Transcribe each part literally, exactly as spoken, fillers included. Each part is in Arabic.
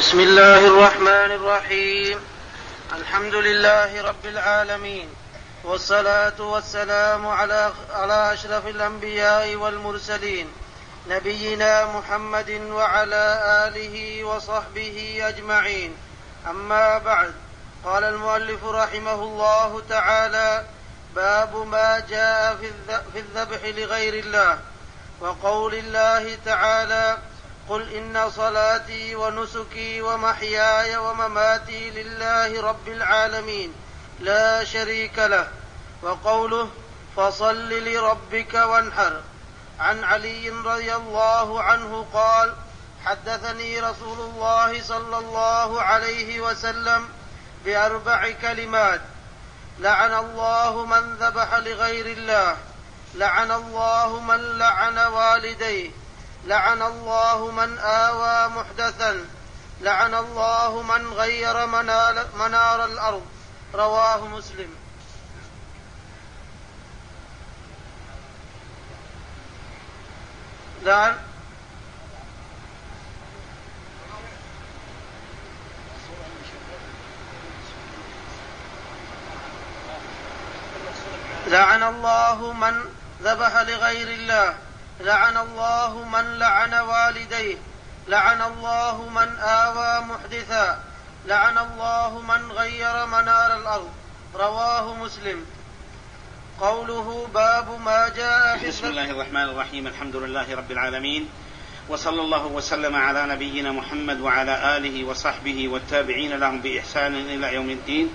بسم الله الرحمن الرحيم. الحمد لله رب العالمين، والصلاة والسلام على على أشرف الأنبياء والمرسلين نبينا محمد وعلى آله وصحبه أجمعين. أما بعد، قال المؤلف رحمه الله تعالى: باب ما جاء في الذبح لغير الله، وقول الله تعالى: قل إن صلاتي ونسكي ومحياي ومماتي لله رب العالمين لا شريك له، وقوله: فصل لربك وانحر. عن علي رضي الله عنه قال: حدثني رسول الله صلى الله عليه وسلم بأربع كلمات: لعن الله من ذبح لغير الله، لعن الله من لعن والديه، لعن الله من آوى محدثا، لعن الله من غير منار الأرض. رواه مسلم. لعن لعن الله من ذبح لغير الله، لعن الله من لعن والديه، لعن الله من آوى محدثا، لعن الله من غير منار الأرض. رواه مسلم. قوله: باب ما جاء في بسم الله الرحمن الرحيم. الحمد لله رب العالمين، وصلى الله وسلم على نبينا محمد وعلى آله وصحبه والتابعين لهم بإحسان إلى يوم الدين.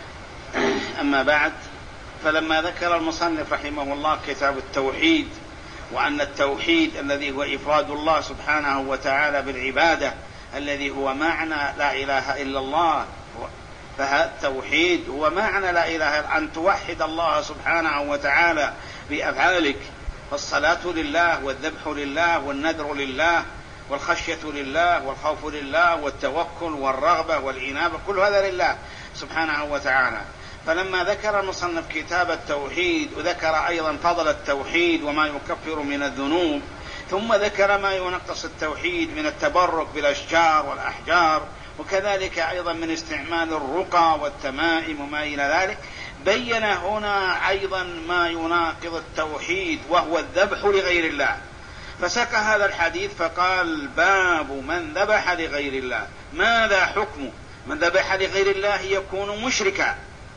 أما بعد، فلما ذكر المصنف رحمه الله كتاب التوحيد، وأن التوحيد الذي هو إفراد الله سبحانه وتعالى بالعبادة الذي هو معنى لا إله إلا الله، فهذا التوحيد هو معنى لا إله إلا أن توحد الله سبحانه وتعالى بأفعالك. فالصلاة لله، والذبح لله، والنذر لله، والخشية لله، والخوف لله، والتوكل والرغبة والإنابة، كل هذا لله سبحانه وتعالى. فلما ذكر المصنف كتاب التوحيد، وذكر أيضا فضل التوحيد وما يكفر من الذنوب، ثم ذكر ما ينقص التوحيد من التبرك بالأشجار والأحجار، وكذلك أيضا من استعمال الرقى والتمائم وما إلى ذلك، بين هنا أيضا ما يناقض التوحيد وهو الذبح لغير الله. فساق هذا الحديث فقال: باب من ذبح لغير الله. ماذا حكمه؟ من ذبح لغير الله يكون مشركا،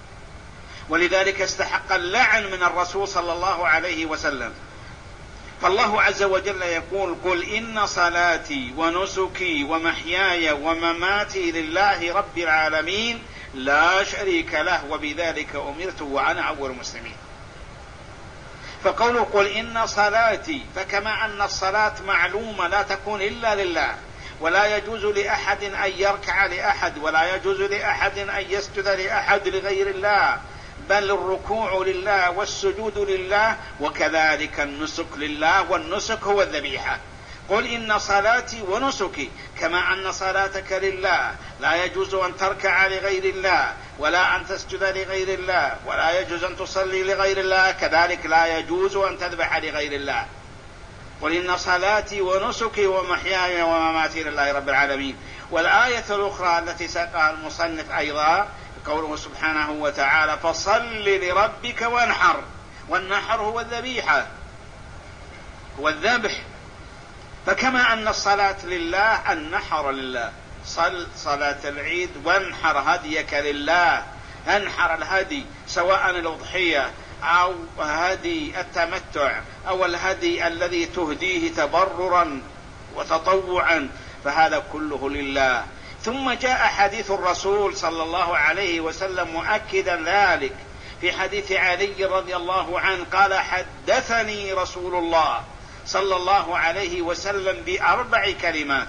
ولذلك استحق اللعن من الرسول صلى الله عليه وسلم. فالله عز وجل يقول: قل إن صلاتي ونسكي ومحياي ومماتي لله رب العالمين لا شريك له وبذلك أمرت وأنا أول المسلمين. فقوله قل إن صلاتي، فكما أن الصلاة معلومة لا تكون إلا لله، ولا يجوز لأحد أن يركع لأحد، ولا يجوز لأحد أن يسجد لأحد لغير الله، بل الركوع لله والسجود لله، وكذلك النسك لله، والنسك هو الذبيحة. قل إن صلاتي ونسكي، كما أن صلاتك لله لا يجوز أن تركع لغير الله، ولا أن تسجد لغير الله، ولا يجوز أن تصلي لغير الله، كذلك لا يجوز أن تذبح لغير الله. قل إن صلاتي ونسكي ومحياي ومماتي لله رب العالمين. والآية الأخرى التي ساقها المصنف أيضا قوله سبحانه وتعالى: فصل لربك وانحر. والنحر هو الذبيحة والذبح. فكما أن الصلاة لله، النحر لله. صل صلاة العيد وانحر هديك لله. انحر الهدي، سواء الأضحية أو هدي التمتع أو الهدي الذي تهديه تبررا وتطوعا، فهذا كله لله. ثم جاء حديث الرسول صلى الله عليه وسلم مؤكدا ذلك في حديث علي رضي الله عنه قال: حدثني رسول الله صلى الله عليه وسلم بأربع كلمات: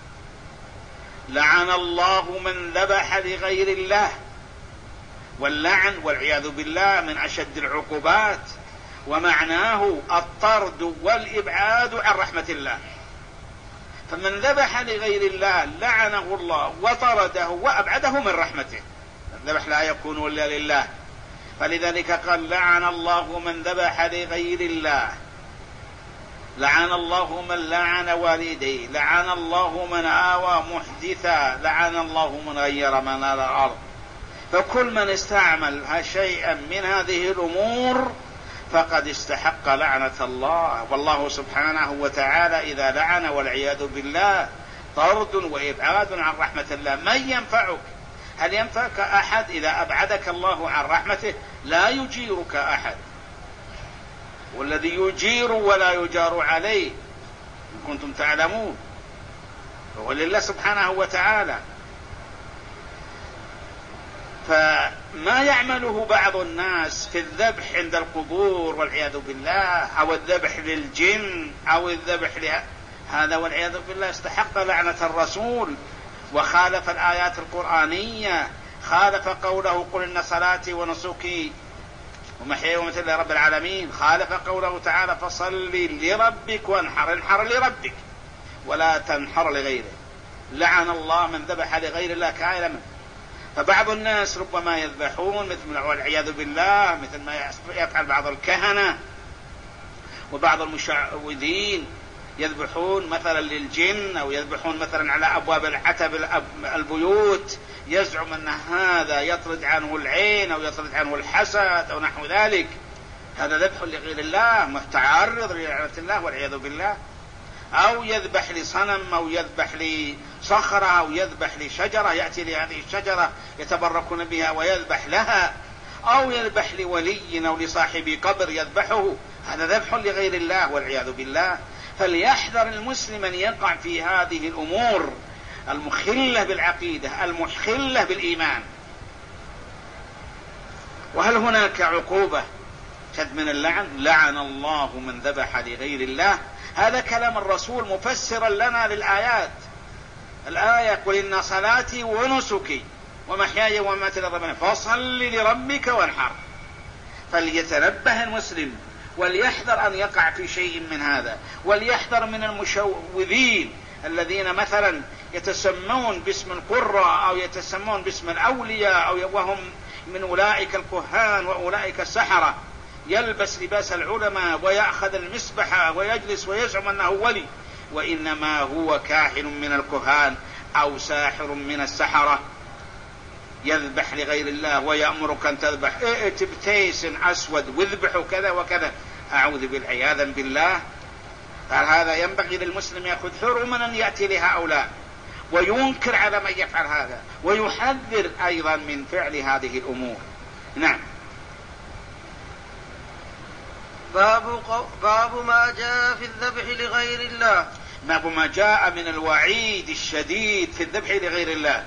لعن الله من ذبح لغير الله. واللعن والعياذ بالله من أشد العقوبات، ومعناه الطرد والإبعاد عن رحمة الله. فمن ذبح لغير الله لعنه الله وطرده وأبعده من رحمته. الذبح لا يكون إلا لله، فلذلك قال: لعن الله من ذبح لغير الله. لعن الله من لعن والديه، لعن الله من آوى محدثا، لعن الله من غير منار الأرض. فكل من استعمل شيئا من هذه الأمور فقد استحق لعنة الله. والله سبحانه وتعالى إذا لعن والعياذ بالله طرد وإبعاد عن رحمة الله. من ينفعك؟ هل ينفعك أحد إذا أبعدك الله عن رحمته؟ لا يجيرك أحد، والذي يجير ولا يجار عليه إن كنتم تعلمون هو لله سبحانه وتعالى. فما يعمله بعض الناس في الذبح عند القبور والعياذ بالله، أو الذبح للجن أو الذبح له، هذا والعياذ بالله استحق لعنة الرسول، وخالف الآيات القرآنية، خالف قوله قل إن صلاتي ونسكي ومحياي ومماتي لله رب العالمين، خالف قوله تعالى فصل لربك وانحر، انحر لربك ولا تنحر لغيره. لعن الله من ذبح لغير الله كائنا منه. فبعض الناس ربما يذبحون مثل والعياذ بالله مثل ما يفعل بعض الكهنة وبعض المشعوذين، يذبحون مثلا للجن أو يذبحون مثلا على أبواب العتب البيوت، يزعم أن هذا يطرد عنه العين أو يطرد عنه الحسد أو نحو ذلك. هذا ذبح لغير الله متعرض للعنة الله والعياذ بالله. أو يذبح لصنم أو يذبح لصخرة أو يذبح لشجرة، يأتي لهذه الشجرة يتبركون بها ويذبح لها، أو يذبح لولي أو لصاحب قبر يذبحه، هذا ذبح لغير الله والعياذ بالله. فليحذر المسلم أن يقع في هذه الأمور المخلة بالعقيدة المخلة بالإيمان. وهل هناك عقوبة شد من اللعن؟ لعن الله من ذبح لغير الله. هذا كلام الرسول مفسرا لنا للآيات. الآية قل إن صلاتي ونسكي ومحياي ومماتي لله فصل لربك وانحر. فليتنبه المسلم وليحذر أن يقع في شيء من هذا، وليحذر من المشوذين الذين مثلا يتسمون باسم القرى أو يتسمون باسم الأولياء أو وهم من أولئك الكهان وأولئك السحرة، يلبس لباس العلماء ويأخذ المسبحة ويجلس ويزعم أنه ولي، وإنما هو كاهن من الكهان أو ساحر من السحرة يذبح لغير الله ويأمرك أن تذبح ائتبتيس أسود واذبح كذا وكذا. أعوذ بالعياذ بالله. فهذا ينبغي للمسلم يأخذ حرما أن يأتي لهؤلاء وينكر على من يفعل هذا، ويحذر أيضا من فعل هذه الأمور. نعم. باب, باب ما جاء في الذبح لغير الله. باب ما جاء من الوعيد الشديد في الذبح لغير الله،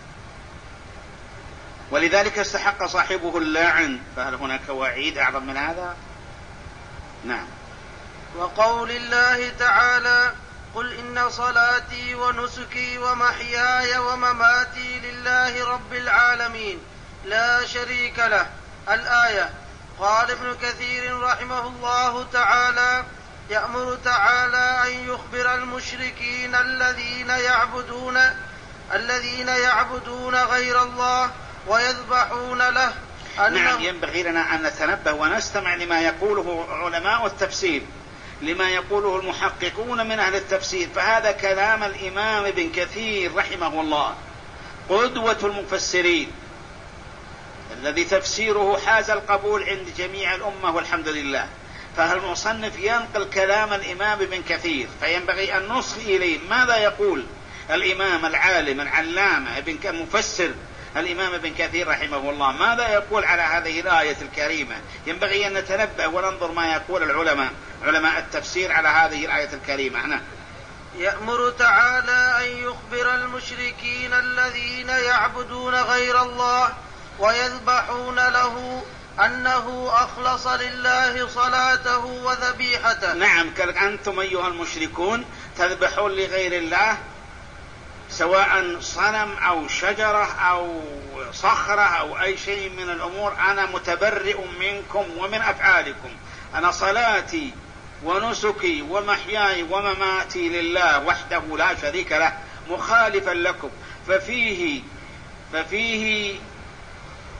ولذلك استحق صاحبه اللعن. فهل هناك وعيد أعظم من هذا؟ نعم. وقول الله تعالى قل إن صلاتي ونسكي ومحياي ومماتي لله رب العالمين لا شريك له. الآية. قال ابن كثير رحمه الله تعالى يأمر تعالى أن يخبر المشركين الذين يعبدون الذين يعبدون غير الله ويذبحون له. نعم. ينبغي لنا أن نتنبه ونستمع لما يقوله علماء التفسير، لما يقوله المحققون من أهل التفسير. فهذا كلام الإمام ابن كثير رحمه الله قدوة المفسرين، الذي تفسيره حاز القبول عند جميع الأمة والحمد لله. فالمصنف ينقل كلام الإمام ابن كثير، فينبغي أن نصغي إليه ماذا يقول الإمام العالم العلامة ابن المفسر الإمام ابن كثير رحمه الله، ماذا يقول على هذه الآية الكريمة. ينبغي أن نتنبه وننظر ما يقول العلماء علماء التفسير على هذه الآية الكريمة. نعم. يأمر تعالى أن يخبر المشركين الذين يعبدون غير الله ويذبحون له أنه أخلص لله صلاته وذبيحته. نعم. أنتم أيها المشركون تذبحون لغير الله، سواء صنم أو شجرة أو صخرة أو أي شيء من الأمور، أنا متبرئ منكم ومن أفعالكم. أنا صلاتي ونسكي ومحياي ومماتي لله وحده لا شريك له، مخالفا لكم. ففيه ففيه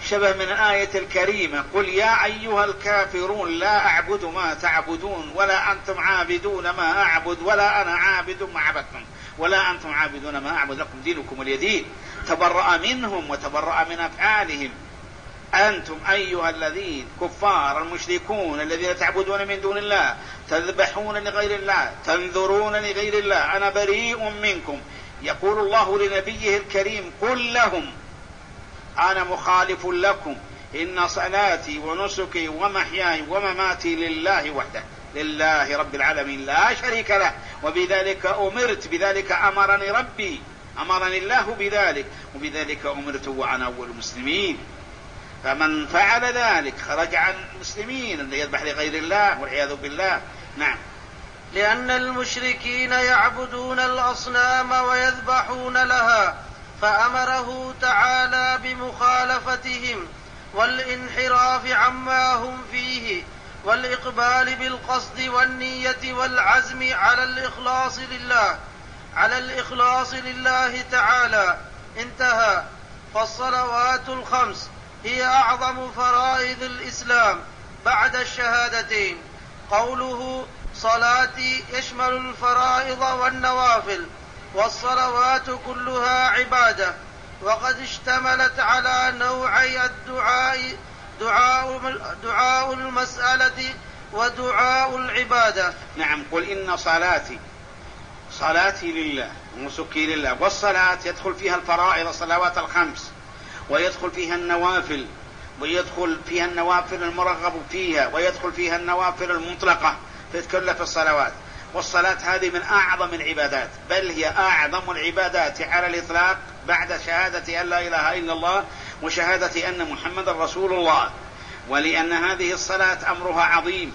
شبه من الآية الكريمة: قل يا أيها الكافرون لا أعبد ما تعبدون ولا أنتم عابدون ما أعبد ولا أنا عابد ما عبدتم ولا أنتم عابدون ما أعبد لكم دينكم ولي دين. تبرأ منهم وتبرأ من أفعالهم. أنتم أيها الذين كفار المشركون الذين تعبدون من دون الله، تذبحون لغير الله، تنذرون لغير الله، أنا بريء منكم. يقول الله لنبيه الكريم: قل لهم أنا مخالف لكم، إن صلاتي ونسكي ومحياي ومماتي لله وحده، لله رب العالمين لا شريك له، وبذلك أمرت، بذلك أمرني ربي، أمرني الله بذلك، وبذلك أمرت وأنا أول المسلمين. فمن فعل ذلك خرج عن المسلمين اللي يذبح لغير الله والعياذ بالله. نعم. لأن المشركين يعبدون الأصنام ويذبحون لها، فأمره تعالى بمخالفتهم والانحراف عما هم فيه، والإقبال بالقصد والنية والعزم على الإخلاص لله على الإخلاص لله تعالى. انتهى. فالصلوات الخمس هي أعظم فرائض الإسلام بعد الشهادتين. قوله صلاتي يشمل الفرائض والنوافل، والصلوات كلها عبادة، وقد اشتملت على نوعي الدعاء، دعاء, دعاء المسألة ودعاء العبادة. نعم. قل إن صلاتي صلاتي لله ونسكي لله. والصلاة يدخل فيها الفرائض الصلوات الخمس، ويدخل فيها النوافل، ويدخل فيها النوافل المرغب فيها، ويدخل فيها النوافل المطلقة تتكلف في الصلوات. والصلاة هذه من أعظم العبادات، بل هي أعظم العبادات على الإطلاق بعد شهادة أن لا إله إلا الله وشهادة أن محمد رسول الله. ولأن هذه الصلاة أمرها عظيم،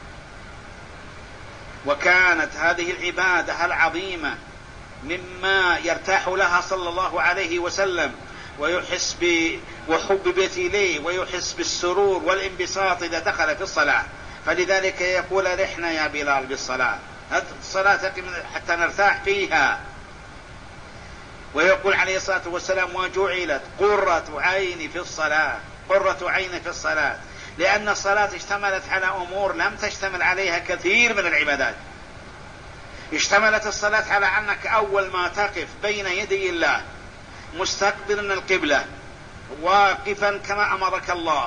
وكانت هذه العبادة العظيمة مما يرتاح لها صلى الله عليه وسلم ويحس وحببت إليه ويحس بالسرور والانبساط إذا دخل في الصلاة. فلذلك يقول: رحنا يا بلال بالصلاة، الصلاة حتى نرتاح فيها. ويقول عليه الصلاة والسلام: وجعلت قرة عيني في الصلاة، قرة عيني في الصلاة، لأن الصلاة اشتملت على أمور لم تشتمل عليها كثير من العبادات. اشتملت الصلاة على أنك أول ما تقف بين يدي الله مستقبلا القبلة، واقفا كما أمرك الله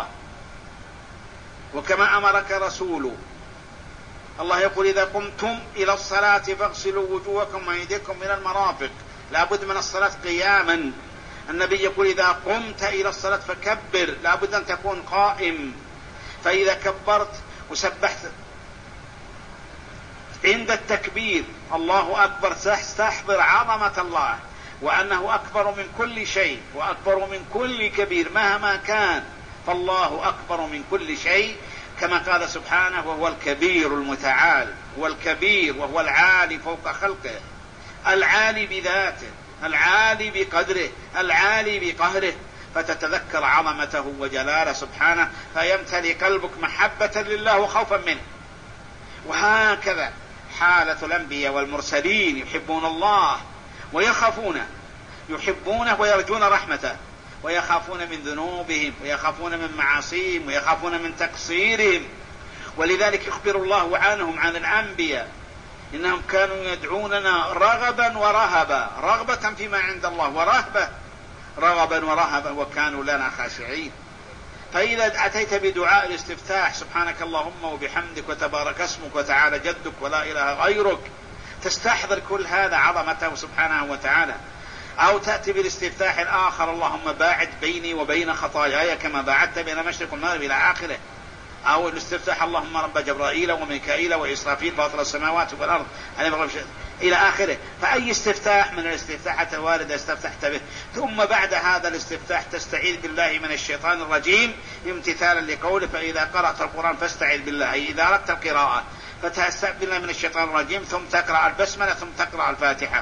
وكما أمرك رسوله. الله يقول: إذا قمتم إلى الصلاة فاغسلوا وجوهكم وأيديكم من المرافق. لابد من الصلاة قياما. النبي يقول: إذا قمت إلى الصلاة فكبر، لابد أن تكون قائم. فإذا كبرت وسبحت عند التكبير الله أكبر، تستحضر عظمة الله وأنه أكبر من كل شيء وأكبر من كل كبير مهما كان، فالله أكبر من كل شيء، كما قال سبحانه: وهو الكبير المتعال، هو الكبير وهو العالي فوق خلقه، العالي بذاته، العالي بقدره، العالي بقهره. فتتذكر عظمته وجلاله سبحانه، فيمتلئ قلبك محبة لله وخوفا منه. وهكذا حالة الأنبياء والمرسلين، يحبون الله ويخافونه، يحبونه ويرجون رحمته، ويخافون من ذنوبهم، ويخافون من معاصيهم، ويخافون من تقصيرهم. ولذلك يخبر الله عنهم عن الأنبياء إنهم كانوا يدعوننا رغبا ورهبا، رغبة فيما عند الله ورهبة رغبا ورهبا، وكانوا لنا خاشعين. فإذا أتيت بدعاء الاستفتاح: سبحانك اللهم وبحمدك وتبارك اسمك وتعالى جدك ولا إله غيرك، تستحضر كل هذا عظمته سبحانه وتعالى. أو تأتي بالاستفتاح الآخر: اللهم باعد بيني وبين خطاياي كما باعدت بين المشرق والمغرب إلى آخره. أو الاستفتاح: اللهم رب جبرائيل وميكائيل وإسرافيل فاطر السماوات والأرض إلى آخره. فأي استفتاح من الاستفتاحات الواردة استفتحت به. ثم بعد هذا الاستفتاح تستعيذ بالله من الشيطان الرجيم امتثالا لقوله: فإذا قرأت القرآن فاستعذ بالله، أي إذا أردت القراءة فتستعذ بالله من الشيطان الرجيم، ثم تقرأ البسملة، ثم تقرأ الفاتحة.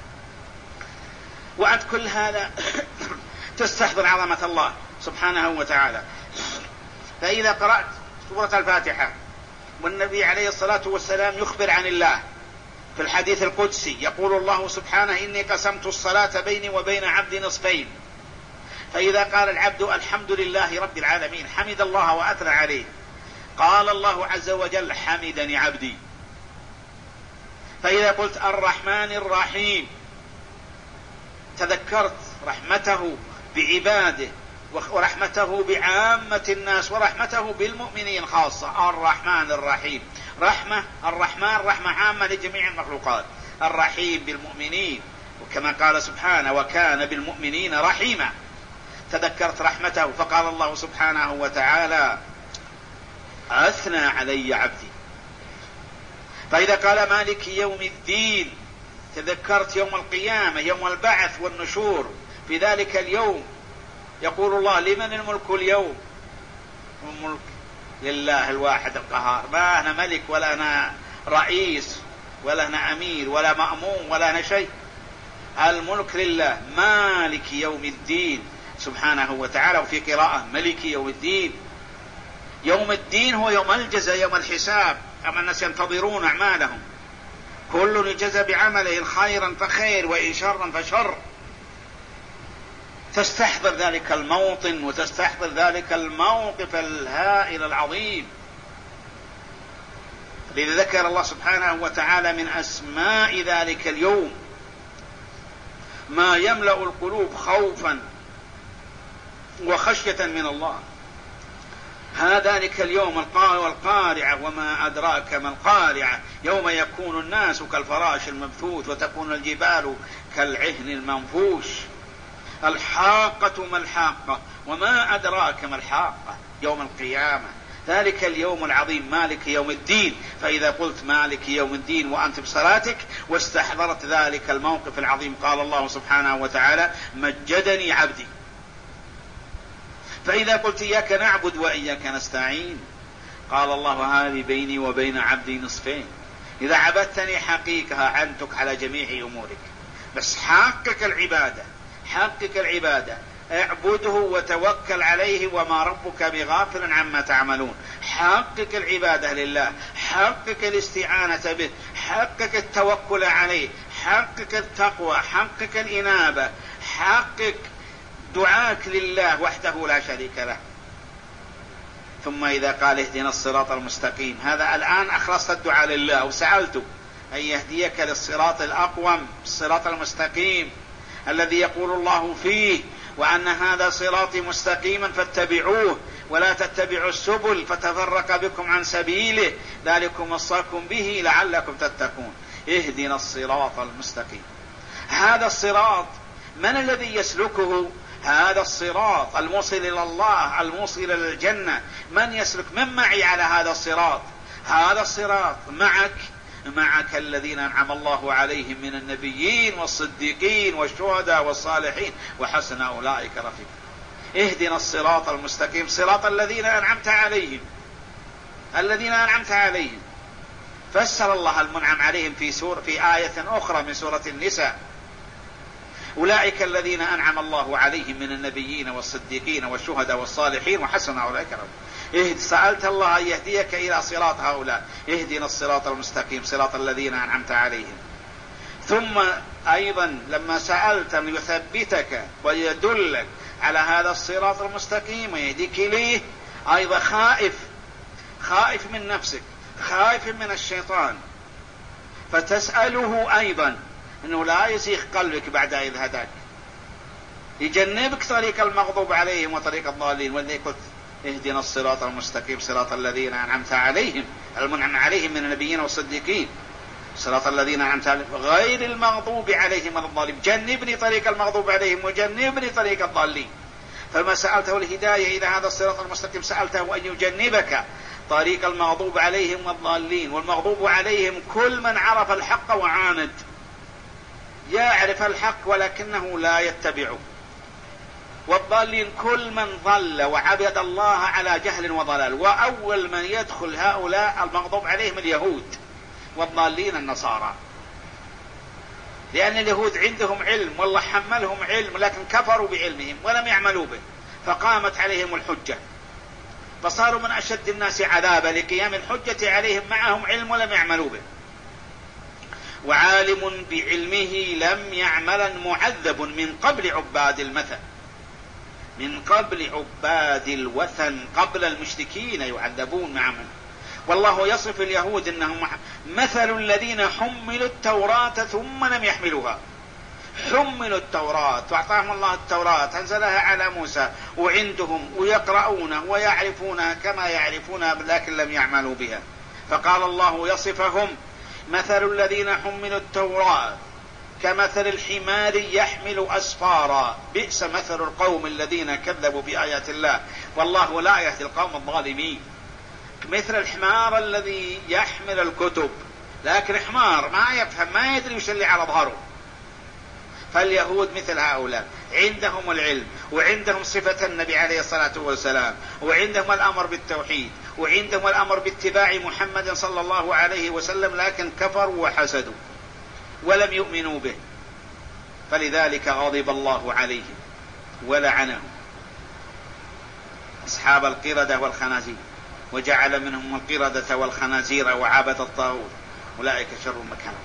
وعند كل هذا تستحضر عظمة الله سبحانه وتعالى. فإذا قرأت سورة الفاتحة والنبي عليه الصلاة والسلام يخبر عن الله في الحديث القدسي، يقول الله سبحانه: إني قسمت الصلاة بيني وبين عبدي نصفين، فإذا قال العبد الحمد لله رب العالمين حمد الله وأثنى عليه، قال الله عز وجل حمدني عبدي. فإذا قلت الرحمن الرحيم تذكرت رحمته بعباده ورحمته بعامة الناس ورحمته بالمؤمنين خاصة. الرحمن الرحيم، رحمة الرحمن رحمة عامة لجميع المخلوقات، الرحيم بالمؤمنين، وكما قال سبحانه وكان بالمؤمنين رحيما. تذكرت رحمته فقال الله سبحانه وتعالى أثنى علي عبدي. فإذا قال مالك يوم الدين تذكرت يوم القيامة، يوم البعث والنشور. في ذلك اليوم يقول الله لمن الملك اليوم؟ الملك لله الواحد القهار. ما أنا ملك ولا أنا رئيس ولا أنا أمير ولا مأمون ولا أنا شيء، الملك لله مالك يوم الدين سبحانه وتعالى. وفي قراءة ملك يوم الدين. يوم الدين هو يوم الجزاء، يوم الحساب. أما الناس ينتظرون أعمالهم، كل يجزى بعمله، خيرا فخير وإن شرا فشر. تستحضر ذلك الموطن وتستحضر ذلك الموقف الهائل العظيم. لذا ذكر الله سبحانه وتعالى من أسماء ذلك اليوم ما يملأ القلوب خوفا وخشية من الله. هذلك اليوم والقارعة وما أدراك ما القارعة، يوم يكون الناس كالفراش المبثوث وتكون الجبال كالعهن المنفوش. الحاقة ما الحاقة وما أدراك ما الحاقة، يوم القيامة، ذلك اليوم العظيم مالك يوم الدين. فإذا قلت مالك يوم الدين وأنت بصلاتك واستحضرت ذلك الموقف العظيم، قال الله سبحانه وتعالى مجدني عبدي. فإذا قلت إياك نعبد وإياك نستعين، قال الله هذه بيني وبين عبدي نصفين، إذا عبدتني حقيقة أعنتك على جميع أمورك، بس حقك العبادة، حقك العبادة، اعبده وتوكل عليه وما ربك بغافل عما تعملون. حقك العبادة لله، حقك الاستعانة به، حقك التوكل عليه، حقك التقوى، حقك الإنابة، حقك دعاك لله وحده لا شريك له. ثم إذا قال اهدنا الصراط المستقيم، هذا الآن أخلصت الدعاء لله وسألته أن يهديك للصراط الأقوم، الصراط المستقيم الذي يقول الله فيه وأن هذا صراطي مستقيما فاتبعوه ولا تتبعوا السبل فتفرق بكم عن سبيله ذلكم وصاكم به لعلكم تتقون. اهدنا الصراط المستقيم. هذا الصراط من الذي يسلكه؟ هذا الصراط الموصل إلى الله، الموصل إلى الجنة. من يسلك؟ من معي على هذا الصراط؟ هذا الصراط معك، معك الذين أنعم الله عليهم من النبيين والصديقين والشهداء والصالحين وحسن أولئك رفيقا. اهدنا الصراط المستقيم، صراط الذين أنعمت عليهم، الذين أنعمت عليهم. فسر الله المنعم عليهم في سورة في آية أخرى من سورة النساء، أولئك الذين أنعم الله عليهم من النبيين والصديقين والشهداء والصالحين وحسن أولئك رفيقا. سألت الله أن يهديك إلى صراط هؤلاء، اهدنا الصراط المستقيم صراط الذين أنعمت عليهم. ثم أيضا لما سألت أن يثبتك ويدلك على هذا الصراط المستقيم ويهديك إليه، أيضا خائف خائف من نفسك، خائف من الشيطان، فتسأله أيضا أنه لا يزيغ قلبك بعد إذ هداك، يجنبك طريق المغضوب عليهم وطريق الضالين. والذي قلت اهدنا الصراط المستقيم صراط الذين أنعمت عليهم، المنعم عليهم من النبيين والصديقين، صراط الذين أنعمت عليهم غير المغضوب عليهم ولا الضالين. جنبني طريق المغضوب عليهم وجنبني طريق الضالين. فما سألته الهداية إلى هذا الصراط المستقيم سألته أن يجنبك طريق المغضوب عليهم والضالين. والمغضوب عليهم كل من عرف الحق وعاند، يعرف الحق ولكنه لا يتبعه. والضالين كل من ضل وعبد الله على جهل وضلال. وأول من يدخل هؤلاء المغضوب عليهم اليهود، والضالين النصارى، لأن اليهود عندهم علم والله حملهم علم لكن كفروا بعلمهم ولم يعملوا به، فقامت عليهم الحجة فصاروا من أشد الناس عذابا لقيام الحجة عليهم معهم علم ولم يعملوا به. وعالم بعلمه لم يعملا معذب من قبل عباد المثل. من قبل عباد الوثن، قبل المشركين يعذبون معهم. والله يصف اليهود انهم مثل الذين حملوا التوراة ثم لم يحملوها. حملوا التوراة واعطاهم الله التوراة، انزلها على موسى وعندهم ويقرؤونها ويعرفونها كما يعرفونها لكن لم يعملوا بها. فقال الله يصفهم مثل الذين حملوا التوراة كمثل الحمار يحمل أسفارا، بئس مثل القوم الذين كذبوا بآيات الله والله لا يهدي القوم الظالمين. مثل الحمار الذي يحمل الكتب، لكن حمار ما يفهم، ما يدري وش اللي على ظهره. فاليهود مثل هؤلاء، عندهم العلم وعندهم صفة النبي عليه الصلاة والسلام، وعندهم الأمر بالتوحيد، وعندهم الأمر باتباع محمد صلى الله عليه وسلم، لكن كفروا وحسدوا ولم يؤمنوا به، فلذلك غضب الله عليهم ولعنهم أصحاب القردة والخنازير، وجعل منهم القردة والخنازير وعبد الطاغوت أولئك شر مكانا.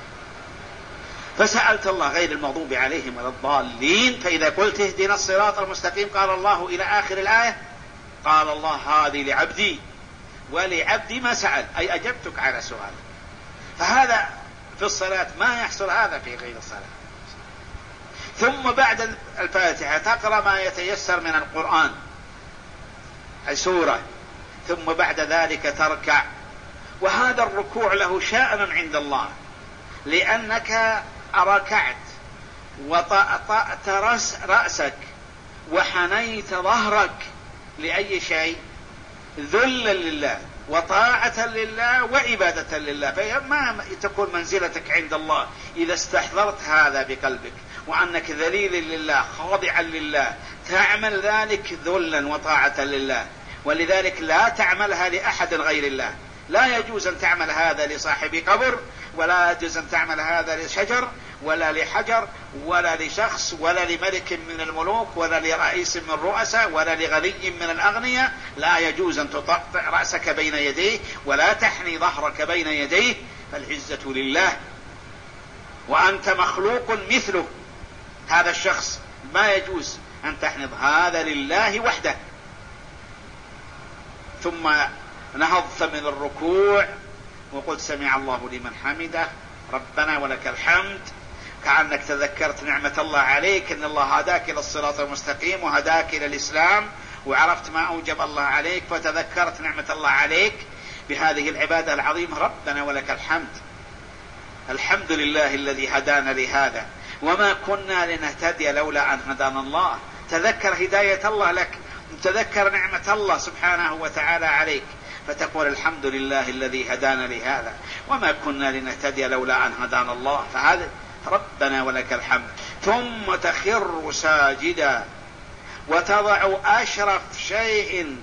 فسألت الله غير المغضوب عليهم ولا الضالين، فإذا قلت اهدنا الصراط المستقيم قال الله إلى آخر الآية، قال الله هذه لعبدي ولعبدي ما سأل، أي أجبتك على سؤال. فهذا في الصلاة ما يحصل هذا في غير الصلاة. ثم بعد الفاتحة تقرأ ما يتيسر من القرآن أي سورة، ثم بعد ذلك تركع. وهذا الركوع له شأن عند الله، لأنك ركعت وطأطأت رأسك وحنيت ظهرك لأي شيء؟ ذلا لله وطاعة لله وعبادة لله. فما تكون منزلتك عند الله إذا استحضرت هذا بقلبك، وأنك ذليل لله خاضعا لله، تعمل ذلك ذلا وطاعة لله. ولذلك لا تعملها لأحد غير الله. لا يجوز أن تعمل هذا لصاحب قبر، ولا يجوز أن تعمل هذا لشجر ولا لحجر ولا لشخص ولا لملك من الملوك ولا لرئيس من الرؤساء ولا لغني من الأغنياء. لا يجوز أن تطأطئ رأسك بين يديه ولا تحني ظهرك بين يديه، فالعزة لله وأنت مخلوق مثله. هذا الشخص ما يجوز أن تحنض، هذا لله وحده. ثم نهضت من الركوع وقلت سمع الله لمن حمده ربنا ولك الحمد، كأنك تذكرت نعمة الله عليك، أن الله هداك إلى الصراط المستقيم وهداك إلى الإسلام، وعرفت ما أوجب الله عليك، فتذكرت نعمة الله عليك بهذه العبادة العظيمة. ربنا ولك الحمد، الحمد لله الذي هدانا لهذا وما كنا لنهتدي لولا أن هدانا الله. تذكر هداية الله لك، تذكر نعمة الله سبحانه وتعالى عليك، فتقول الحمد لله الذي هدانا لهذا وما كنا لنهتدي لولا أن هدانا الله. فهذا ربنا ولك الحمد. ثم تخر ساجدا وتضع أشرف شيء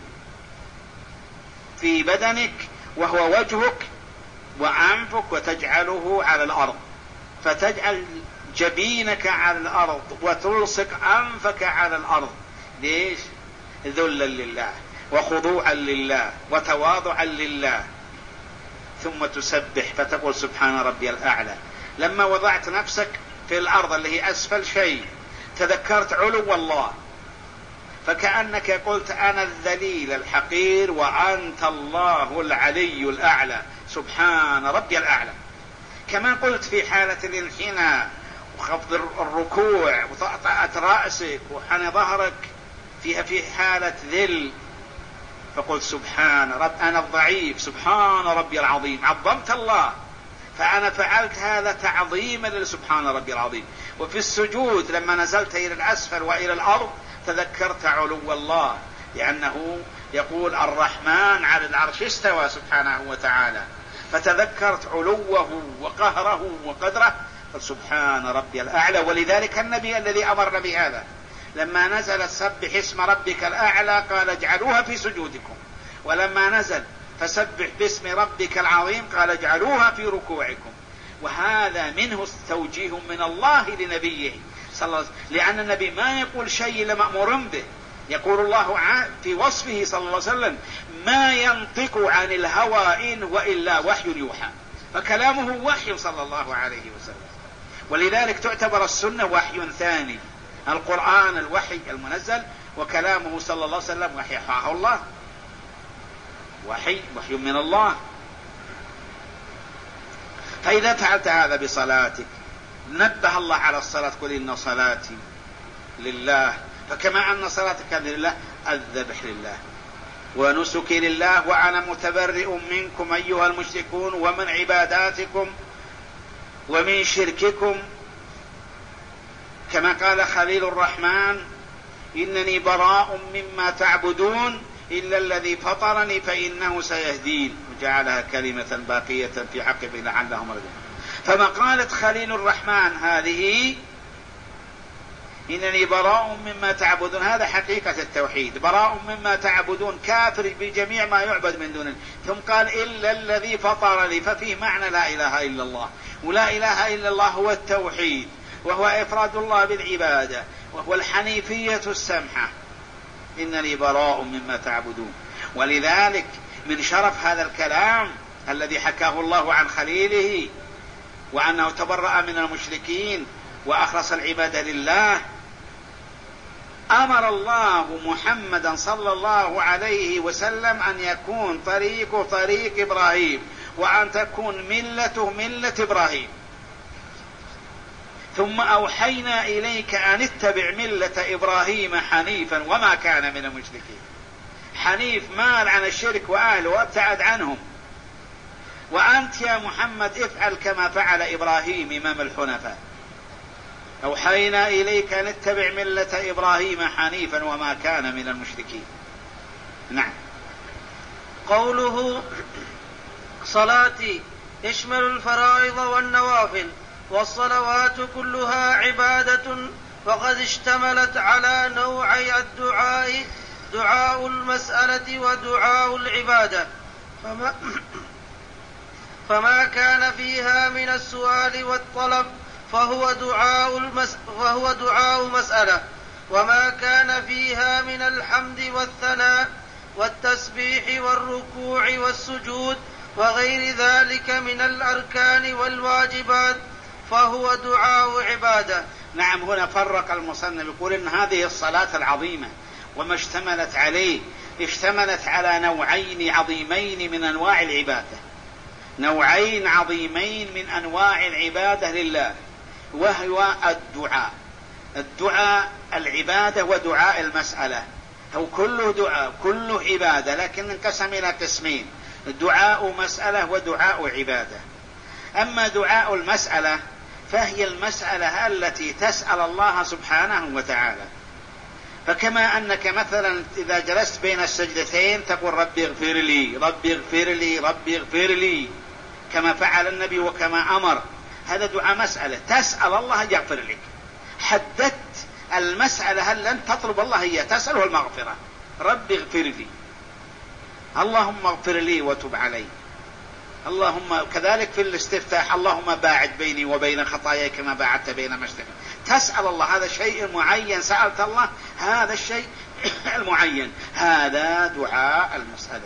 في بدنك وهو وجهك وأنفك وتجعله على الأرض، فتجعل جبينك على الأرض وتلصق أنفك على الأرض. ليش؟ ذلا لله وخضوعا لله وتواضعا لله. ثم تسبح فتقول سبحان ربي الأعلى. لما وضعت نفسك في الأرض اللي هي أسفل شيء تذكرت علو الله، فكأنك قلت أنا الذليل الحقير وأنت الله العلي الأعلى، سبحان ربي الأعلى. كما قلت في حالة الانحناء وخفض الركوع وطأطأة رأسك وحني ظهرك فيها في حالة ذل، فقلت سبحان رب أنا الضعيف سبحان ربي العظيم، عظمت الله. فأنا فعلت هذا تعظيما لسبحان ربي العظيم. وفي السجود لما نزلت إلى الأسفل وإلى الأرض تذكرت علو الله، لأنه يقول الرحمن على العرش استوى سبحانه وتعالى، فتذكرت علوه وقهره وقدره، فسبحان ربي الأعلى. ولذلك النبي الذي أمرنا بهذا لما نزل سبح اسم ربك الأعلى قال اجعلوها في سجودكم، ولما نزل فسبح باسم ربك العظيم قال اجعلوها في ركوعكم. وهذا منه توجيه من الله لنبيه صلى الله عليه وسلم، لأن النبي ما يقول شيء لمأمور به. يقول الله في وصفه صلى الله عليه وسلم ما ينطق عن الهوى إن وإلا وحي يوحى، فكلامه وحي صلى الله عليه وسلم. ولذلك تعتبر السنة وحي ثاني، القرآن الوحي المنزل، وكلامه صلى الله عليه وسلم وحيه الله، وحي وحي من الله. فإذا فعلت هذا بصلاتك، نبه الله على الصلاة، قل إن صلاتي لله، فكما أن صلاتك لله الذبح لله ونسكي لله، وأنا متبرئ منكم أيها المشركون ومن عباداتكم ومن شرككم، كما قال خليل الرحمن إنني براء مما تعبدون إلا الذي فطرني فإنه سيهدين، وجعلها كلمة باقية في عقبه لعلهم يرجعون. فمقالة خليل الرحمن هذه إنني براء مما تعبدون، هذا حقيقة التوحيد، براء مما تعبدون، كافر بجميع ما يعبد من دون الله. ثم قال إلا الذي فطرني، ففيه معنى لا إله إلا الله، ولا إله إلا الله هو التوحيد، وهو إفراد الله بالعبادة، وهو الحنيفية السمحة. إنني براء مما تعبدون. ولذلك من شرف هذا الكلام الذي حكاه الله عن خليله وأنه تبرأ من المشركين وأخلص العبادة لله، أمر الله محمدا صلى الله عليه وسلم أن يكون طريقه طريق إبراهيم، وأن تكون ملته ملة إبراهيم. ثم أوحينا إليك أن اتبع ملة إبراهيم حنيفا وما كان من المشركين. حنيف مال عن الشرك وأهله وابتعد عنهم، وأنت يا محمد افعل كما فعل إبراهيم إمام الحنفاء. أوحينا إليك أن اتبع ملة إبراهيم حنيفا وما كان من المشركين. نعم. قوله صلاتي يشمل الفرائض والنوافل، والصلوات كلها عبادة، وقد اشتملت على نوعي الدعاء، دعاء المسألة ودعاء العبادة، فما, فما كان فيها من السؤال والطلب فهو دعاء, المس فهو دعاء مسألة، وما كان فيها من الحمد والثناء والتسبيح والركوع والسجود وغير ذلك من الأركان والواجبات فهو دعاء عبادة. نعم. هنا فرق المصنف يقول إن هذه الصلاة العظيمة وما اشتملت عليه اشتملت على نوعين عظيمين من أنواع العبادة، نوعين عظيمين من أنواع العبادة لله، وهو الدعاء الدعاء العبادة ودعاء المسألة. هو كله دعاء كله عبادة، لكن انقسم إلى قسمين، دعاء مسألة ودعاء عبادة. أما دعاء المسألة فهي المسألة التي تسأل الله سبحانه وتعالى، فكما أنك مثلا إذا جلست بين السجدتين تقول ربي اغفر لي ربي اغفر لي ربي اغفر لي كما فعل النبي وكما أمر، هذا دعاء مسألة، تسأل الله يغفر لك. حددت المسألة، هل لن تطلب الله هي تسأله المغفرة، ربي اغفر لي، اللهم اغفر لي وتب علي، اللهم كذلك في الاستفتاح اللهم باعد بيني وبين خطاياي كما باعدت بين مشرقي. تسأل الله هذا الشيء المعين، سألت الله هذا الشيء المعين، هذا دعاء المسألة.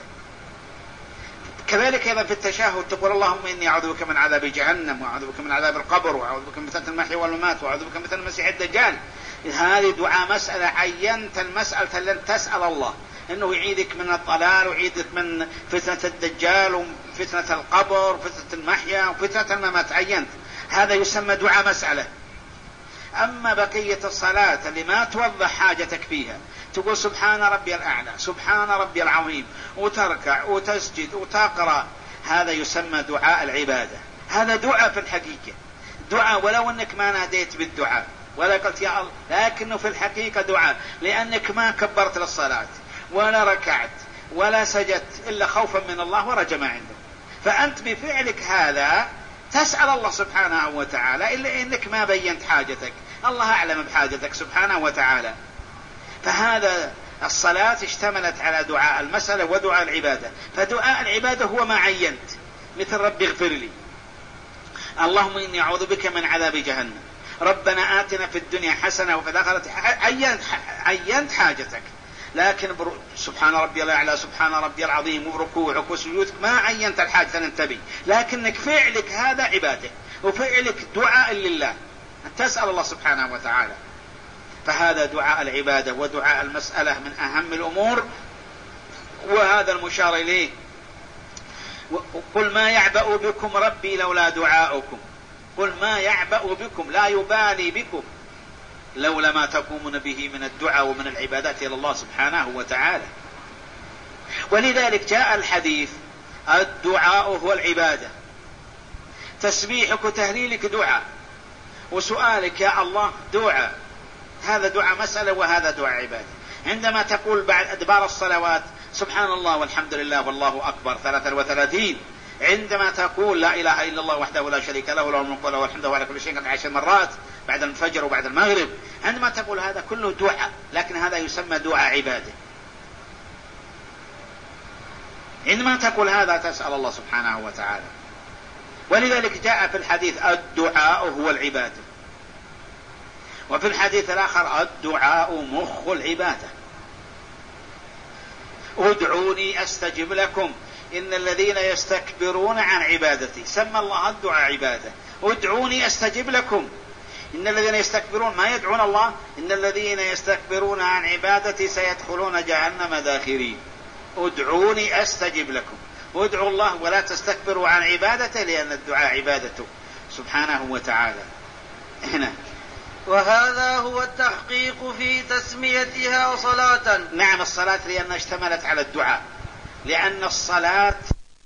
كذلك أيضا في التشهد تقول اللهم إني أعوذ بك من عذاب جهنم، وأعوذ بك من عذاب القبر، وأعوذ بك من فتنة المحيا والممات، وأعوذ بك من فتنة المسيح الدجال. هذه دعاء مسألة، عينت المسألة لن تسأل الله إنه يعيدك من الضلال ويعيدك من فتنة الدجال وفتنة القبر وفتنة المحيا وفتنة الممات، عينت، هذا يسمى دعاء مسألة. أما بقية الصلاة اللي ما توضح حاجتك فيها، تقول سبحان ربي الأعلى سبحان ربي العظيم وتركع وتسجد وتقرأ، هذا يسمى دعاء العبادة، هذا دعاء في الحقيقة، دعاء ولو أنك ما ناديت بالدعاء ولا قلت يا الله، لكنه في الحقيقة دعاء، لأنك ما كبرت للصلاة ولا ركعت ولا سجدت إلا خوفا من الله ورجاء ما عنده، فأنت بفعلك هذا تسأل الله سبحانه وتعالى، إلا إنك ما بينت حاجتك، الله أعلم بحاجتك سبحانه وتعالى. فهذا الصلاة اشتملت على دعاء المسألة ودعاء العبادة. فدعاء العبادة هو ما عينت، مثل ربي اغفر لي، اللهم إني أعوذ بك من عذاب جهنم، ربنا آتنا في الدنيا حسنة وفي الآخرة، عينت, عينت حاجتك. لكن سبحان ربي الأعلى سبحان ربي العظيم وركوعك وسجودك ما عينت الحاجة تنتبه، لكنك فعلك هذا عبادة، وفعلك دعاء لله، تسأل الله سبحانه وتعالى. فهذا دعاء العبادة ودعاء المسألة من أهم الأمور، وهذا المشار إليه. قل ما يعبأ بكم ربي لولا دعاؤكم، قل ما يعبأ بكم، لا يبالي بكم، لولا ما تقومون به من الدعاء ومن العبادات إلى الله سبحانه وتعالى. ولذلك جاء الحديث الدعاء هو العبادة، تسبيحك وتهليلك دعاء، وسؤالك يا الله دعاء، هذا دعاء مسألة وهذا دعاء عبادة. عندما تقول بعد أدبار الصلوات سبحان الله والحمد لله والله أكبر ثلاثة وثلاثين، عندما تقول لا إله إلا الله وحده لا شريك له له الملك وله الحمد وعلى كل شيء عشر مرات بعد الفجر وبعد المغرب، عندما تقول هذا كله دعاء، لكن هذا يسمى دعاء عبادة. عندما تقول هذا تسأل الله سبحانه وتعالى. ولذلك جاء في الحديث الدعاء هو العبادة، وفي الحديث الآخر الدعاء مخ العبادة. ادعوني أستجب لكم إن الذين يستكبرون عن عبادتي، سمى الله الدعاء عبادة. ادعوني أستجب لكم إن الذين يستكبرون، ما يدعون الله، إن الذين يستكبرون عن عبادتي سيدخلون جهنم داخرين. ادعوني أستجب لكم، وادعوا الله ولا تستكبروا عن عبادته، لأن الدعاء عبادته سبحانه وتعالى. هنا وهذا هو التحقيق في تسميتها صلاة. نعم الصلاة لأنها اشتملت على الدعاء، لأن الصلاة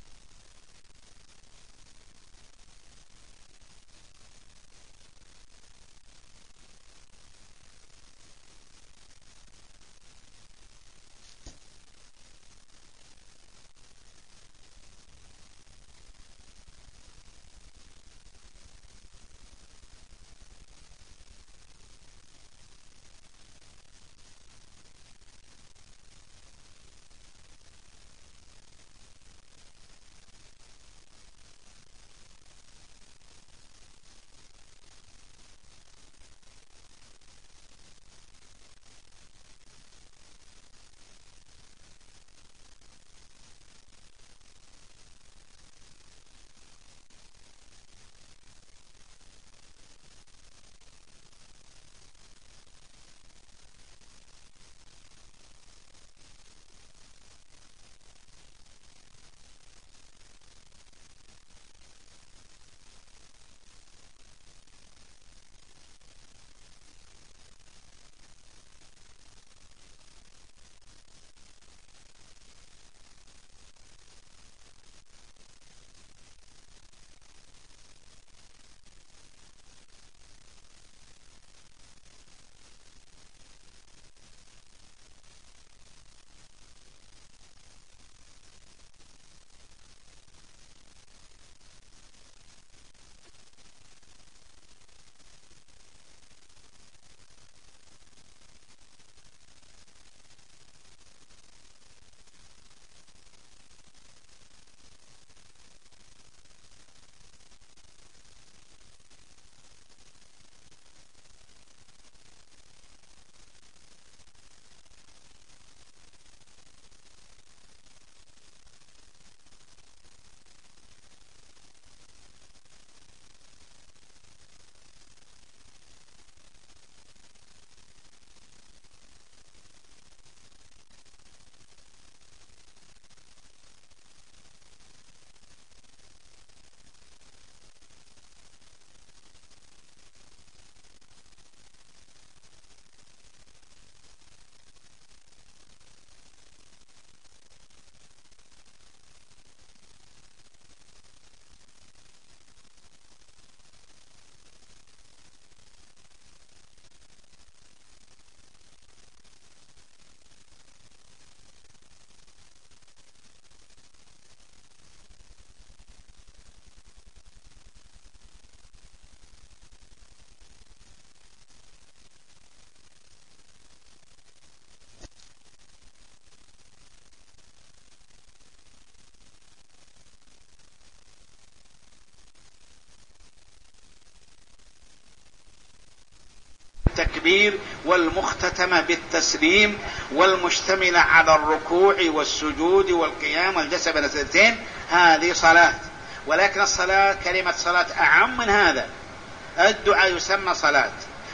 التكبير والمختتمة بالتسليم والمشتملة على الركوع والسجود والقيام والجلسة بين السجدتين، هذه صلاة. ولكن الصلاة كلمة صلاة أعم من هذا. الدعاء يسمى صلاة،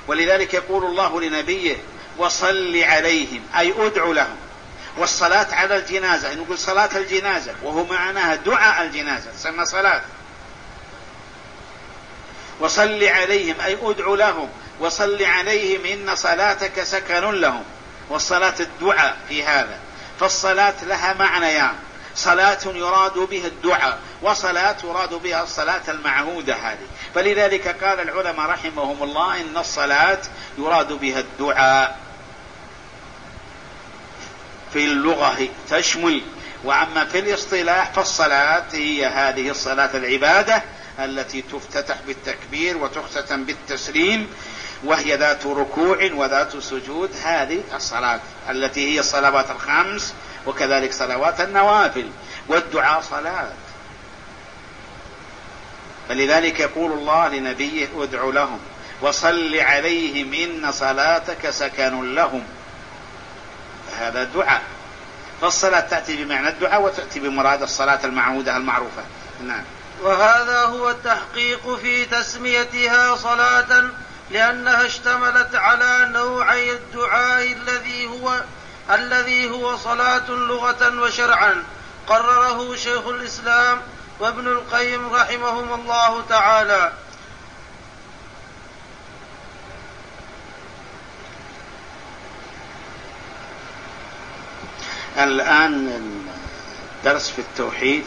ولذلك يقول الله لنبيه وصل عليهم أي أدعو لهم. والصلاة على الجنازة نقول صلاة الجنازة وهو معناها دعاء الجنازة تسمى صلاة. وصل عليهم أي أدعو لهم، وصل عليهم إن صلاتك سكن لهم. والصلاة الدعاء في هذا، فالصلاة لها معنيان، صلاة يراد بها الدعاء، وصلاة يراد بها الصلاة المعهودة هذه. فلذلك قال العلماء رحمهم الله إن الصلاة يراد بها الدعاء في اللغة تشمل، وأما في الاصطلاح فالصلاة هي هذه الصلاة العبادة التي تفتتح بالتكبير وتختتم بالتسليم، وهي ذات ركوع وذات سجود. هذه الصلاة التي هي الصلوات الخمس وكذلك صلوات النوافل، والدعاء صلاة. فلذلك يقول الله لنبيه ادع لهم وصل عليهم إن صلاتك سكن لهم، هذا دعاء. فالصلاة تأتي بمعنى الدعاء وتأتي بمراد الصلاة المعهودة المعروفة. نعم. وهذا هو التحقيق في تسميتها صلاة، لأنها اشتملت على نوعي الدعاء الذي هو الذي هو صلاة لغة وشرعا، قرره شيخ الإسلام وابن القيم رحمهم الله تعالى. الآن الدرس في التوحيد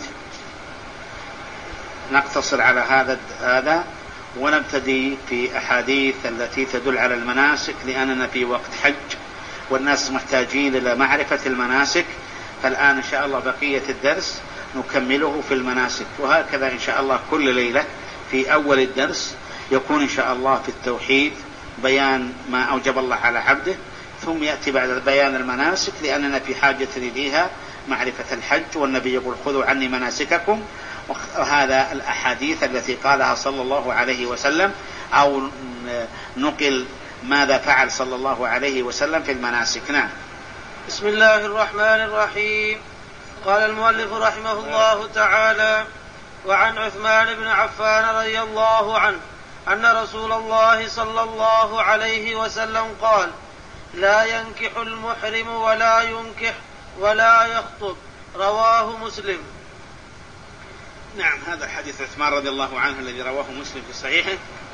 نقتصر على هذا هذا ونبتدي في أحاديث التي تدل على المناسك، لأننا في وقت حج والناس محتاجين إلى معرفة المناسك. فالآن إن شاء الله بقية الدرس نكمله في المناسك، وهكذا إن شاء الله كل ليلة في أول الدرس يكون إن شاء الله في التوحيد بيان ما أوجب الله على عبده، ثم يأتي بعد بيان المناسك لأننا في حاجة إليها معرفة الحج، والنبي يقول خذوا عني مناسككم، وهذا الأحاديث التي قالها صلى الله عليه وسلم أو نقل ماذا فعل صلى الله عليه وسلم في المناسك. نعم. بسم الله الرحمن الرحيم. قال المؤلف رحمه الله تعالى: وعن عثمان بن عفان رضي الله عنه أن رسول الله صلى الله عليه وسلم قال: لا ينكح المحرم ولا ينكح ولا يخطب، رواه مسلم. نعم، هذا حديث عثمان رضي الله عنه الذي رواه مسلم في صحيحه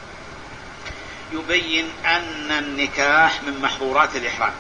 يبين أن النكاح من محظورات الإحرام،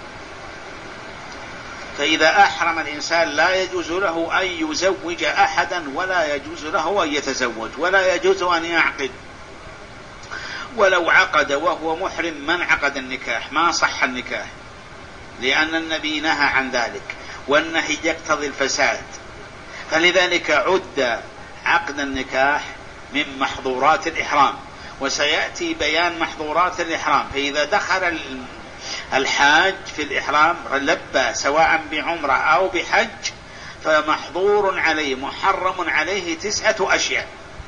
فإذا أحرم الإنسان لا يجوز له أن يزوج أحدا ولا يجوز له أن يتزوج ولا يجوز أن يعقد، ولو عقد وهو محرم من عقد النكاح ما صح النكاح، لأن النبي نهى عن ذلك، والنهي يقتضي الفساد. فلذلك عد عقد النكاح من محظورات الإحرام، وسيأتي بيان محظورات الإحرام. فإذا دخل الحاج في الإحرام لبى سواء بعمرة أو بحج فمحظور عليه محرم عليه تسعة أشياء،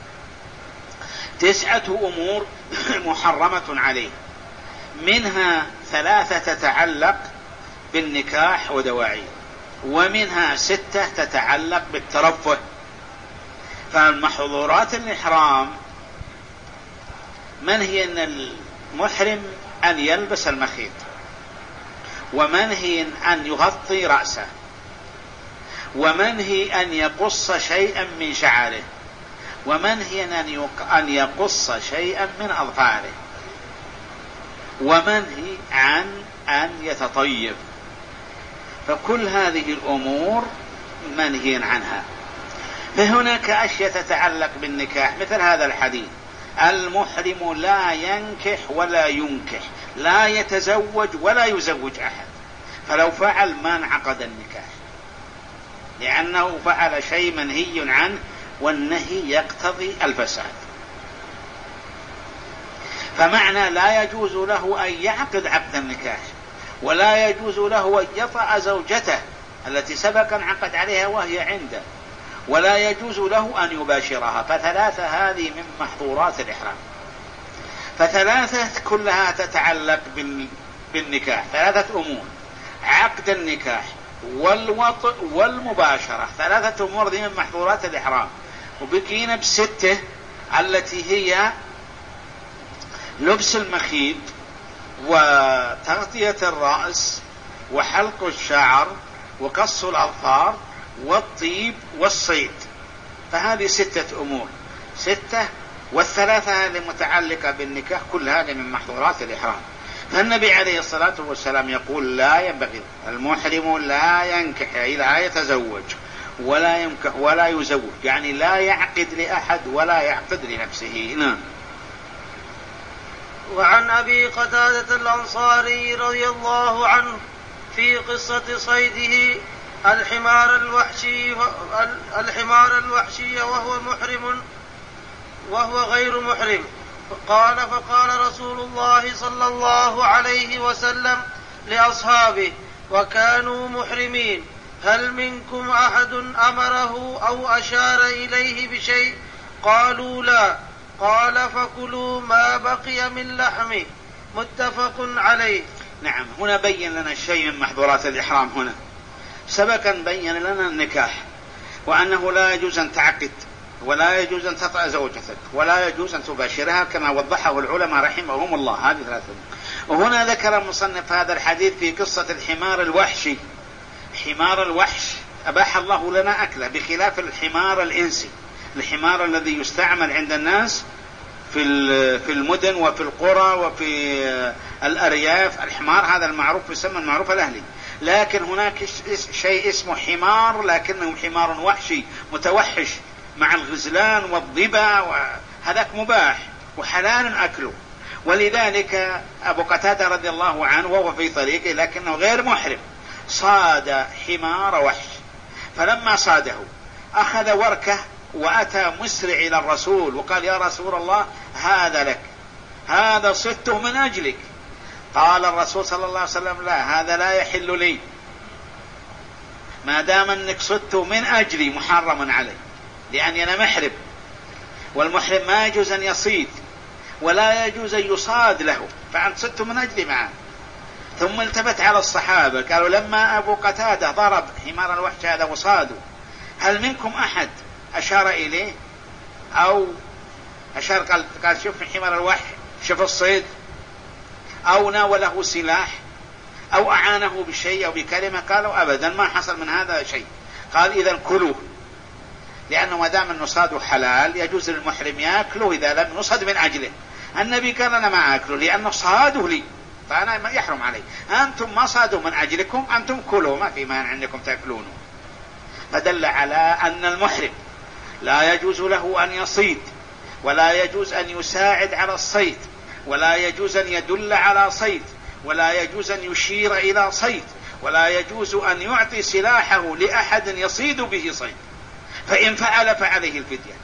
تسعة أمور محرمة عليه، منها ثلاثة تتعلق بالنكاح ودواعيه، ومنها ستة تتعلق بالترفه. فالمحظورات الإحرام منهي أن المحرم أن يلبس المخيط، ومنهي أن يغطي رأسه، ومنهي أن يقص شيئا من شعره، ومنهي أن يقص شيئا من أظفاره، ومنهي عن أن يتطيب. فكل هذه الأمور منهي عنها. فهناك أشياء تتعلق بالنكاح مثل هذا الحديث: المحرم لا ينكح ولا ينكح، لا يتزوج ولا يزوج أحد. فلو فعل ما انعقد النكاح، لأنه فعل شيء منهي عنه، والنهي يقتضي الفساد. فمعنى لا يجوز له أن يعقد عقد النكاح، ولا يجوز له أن يطأ زوجته التي سبق انعقد عليها وهي عنده، ولا يجوز له أن يباشرها. فثلاثة هذه من محظورات الإحرام. فثلاثة كلها تتعلق بالنكاح، ثلاثة أمور: عقد النكاح والوطء والمباشرة، ثلاثة أمور دي من محظورات الإحرام. وبقينا بستة التي هي لبس المخيط وتغطية الرأس وحلق الشعر وقص الأظفار والطيب والصيد. فهذه ستة أمور، ستة، والثلاثة المتعلقة بالنكاح كل هذه من محظورات الإحرام. فالنبي عليه الصلاة والسلام يقول لا ينبغي المحرم لا ينكح لا يتزوج ولا ينكح ولا يزوج، يعني لا يعقد لأحد ولا يعقد لنفسه. نعم. وعن أبي قتادة الأنصاري رضي الله عنه في قصة صيده الحمار الوحشي الحمار الوحشي وهو محرم وهو غير محرم، قال فقال رسول الله صلى الله عليه وسلم لأصحابه وكانوا محرمين هل منكم أحد أمره أو أشار إليه بشيء؟ قالوا لا. قال فكلوا ما بقي من لحمه، متفق عليه. نعم. هنا بين لنا شيء من محظورات الإحرام. هنا سبقا بين لنا النكاح وأنه لا يجوز أن تعقد ولا يجوز أن تطأ زوجتك ولا يجوز أن تباشرها كما وضحه العلماء رحمهم الله. هذه ثلاثة. وهنا ذكر المصنف هذا الحديث في قصة الحمار الوحشي. حمار الوحش أباح الله لنا أكله بخلاف الحمار الإنسي، الحمار الذي يستعمل عند الناس في في المدن وفي القرى وفي الأرياف. الحمار هذا المعروف يسمى المعروف الأهلي، لكن هناك شيء اسمه حمار لكنه حمار وحشي متوحش مع الغزلان والضبا، وهذاك مباح وحلال أكله. ولذلك أبو قتادة رضي الله عنه وهو في طريقه لكنه غير محرم صاد حمار وحش، فلما صاده أخذ وركه وأتى مسرع إلى الرسول وقال يا رسول الله هذا لك، هذا صدته من أجلك. قال الرسول صلى الله عليه وسلم لا، هذا لا يحل لي، ما دام أنك صدته من أجلي محرم علي، لأني أنا محرم، والمحرم ما يجوز أن يصيد ولا يجوز أن يصاد له، فأنت صدته من أجلي معه. ثم التفت على الصحابة قالوا لما أبو قتادة ضرب حمار الوحش هذا وصاده هل منكم أحد أشار إليه أو أشار قال, قال شوف حمار الوحش شوف الصيد أو ناوله سلاح أو أعانه بشيء أو بكلمة؟ قالوا أبدا ما حصل من هذا شيء. قال إذن كلوه، لأنه ما دام النصاد حلال يجوز للمحرم يأكله إذا لم نصد من أجله. النبي قال أنا ما أكله لأنه صاده لي فأنا ما يحرم علي، أنتم ما صادوا من أجلكم أنتم كلوا ما في مانع أنكم تأكلونه. فدل على أن المحرم لا يجوز له أن يصيد ولا يجوز أن يساعد على الصيد ولا يجوز أن يدل على صيد ولا يجوز أن يشير إلى صيد ولا يجوز أن يعطي سلاحه لأحد يصيد به صيد، فإن فعل فعليه الفدية.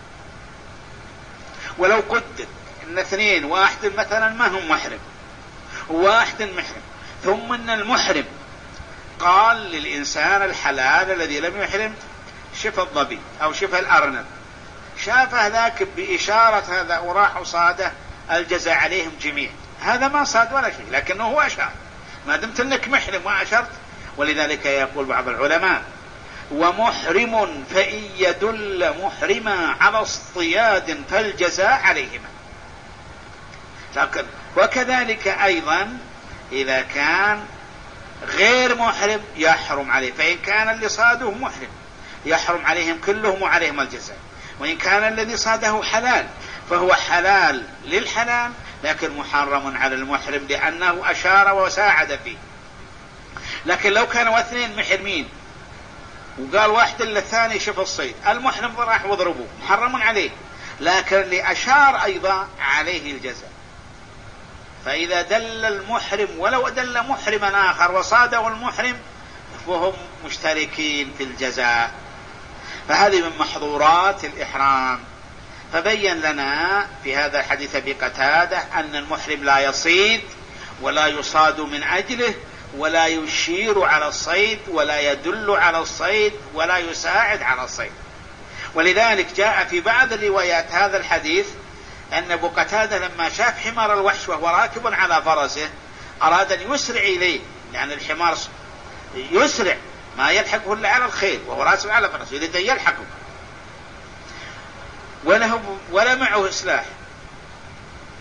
ولو قدر إن اثنين واحد مثلا ما هم محرم وواحد محرم، ثم أن المحرم قال للإنسان الحلال الذي لم يحرم شف الضبي أو شف الأرنب، شافه ذاك بإشارة هذا وراح وصاده، الجزاء عليهم جميع. هذا ما صاد ولا شيء لكنه هو أشار، ما دمت أنك محرم وأشرت. ولذلك يقول بعض العلماء ومحرم فإن يدل محرما على اصطياد فالجزاء عليهما. لكن وكذلك أيضا إذا كان غير محرم يحرم عليه، فإن كان اللي صاده محرم يحرم عليهم كلهم وعليهم الجزاء، وإن كان الذي صاده حلال فهو حلال للحلال لكن محرم على المحرم لأنه أشار وساعد فيه. لكن لو كانوا اثنين محرمين وقال واحد للثاني شوف الصيد، المحرم راح وضربوه محرم عليه، لكن اللي أشار أيضا عليه الجزاء. فإذا دل المحرم ولو دل محرما آخر وصاده المحرم فهم مشتركين في الجزاء. فهذه من محظورات الإحرام. فبين لنا في هذا الحديث بقتادة أن المحرم لا يصيد ولا يصاد من أجله ولا يشير على الصيد ولا يدل على الصيد ولا يساعد على الصيد. ولذلك جاء في بعض الروايات هذا الحديث أن أبو قتادة لما شاف حمار الوحش وهو راكب على فرسه أراد أن يسرع إليه، لأن الحمار يسرع ما يلحقه إلا على الخيل وهو راكب على فرسه يريد أن يلحقه وله ولا معه سلاح،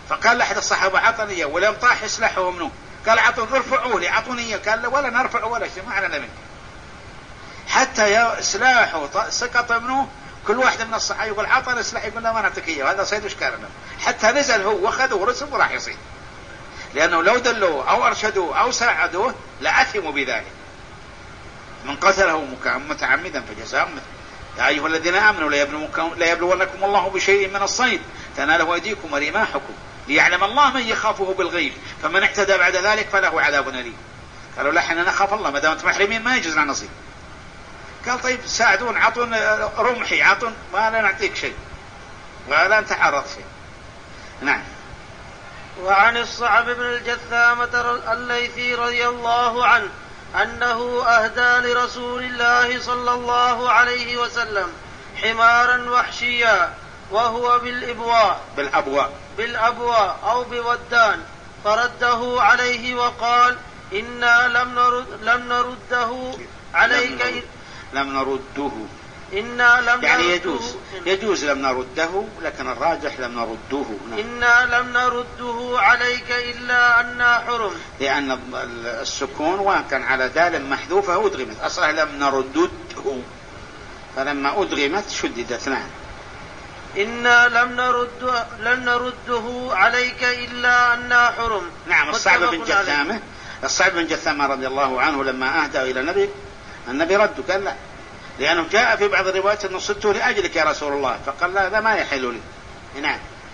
فقال لأحد الصحابة عطني إياه، ولم طاح سلاحه منه، قال عطوني ارفعوه لي، عطوني إياه، قال لا ولا نرفع ولا شيء، ما علينا منك. حتى يا سلاحه سقط منه، كل واحد من الصحابة يقول عطني سلاح، يقول لا ما نعطيك إياه، هذا صيد وش كان له، حتى نزل هو واخذه ورسم وراح يصيد، لأنه لو دلوه أو أرشدوه أو ساعدوه لأثموا بذلك. من قتله متعمدا فجزاء مثله. يا أيها الذين آمنوا لا يبلونكم الله بشيء من الصيد تناله أيديكم ورماحكم ليعلم الله من يخافه بالغيب فمن اعتدى بعد ذلك فله عذاب أليم. قالوا لا احنا نخاف الله، ما دامت محرمين ما يجوز لنا نصيد. قال طيب ساعدون، عطون رمحي، عطون، ما لا نعطيك شيء ولا نتعرض شيء. نعم. وعن الصعب بن الجثامة الليثي رضي الله عنه أنه أهدى لرسول الله صلى الله عليه وسلم حمارا وحشيا وهو بالإبواء بالأبواء بالأبواء أو بودان، فرده عليه وقال إنا لم نرد لم نرده عليك لم نرده إنا لم يعني يجوز يجوز لم نرده، لكن الراجح لم نرده. إنا لم نرده عليك إلا أننا حرم، لأن السكون وكان على دال محذوفة أدغمت، أصلا لم نرده، فلما أدغمت شددت. نعم. إنا لم نرد لن نرده عليك إلا أننا حرم. نعم. الصعب بن جثامة الصعب بن جثامة رضي الله عنه لما أهدى إلى النبي، النبي رده، قال لا، لأنه جاء في بعض الروايات أنه صدته لأجلك يا رسول الله، فقال لا هذا ما يحل لي. نعم.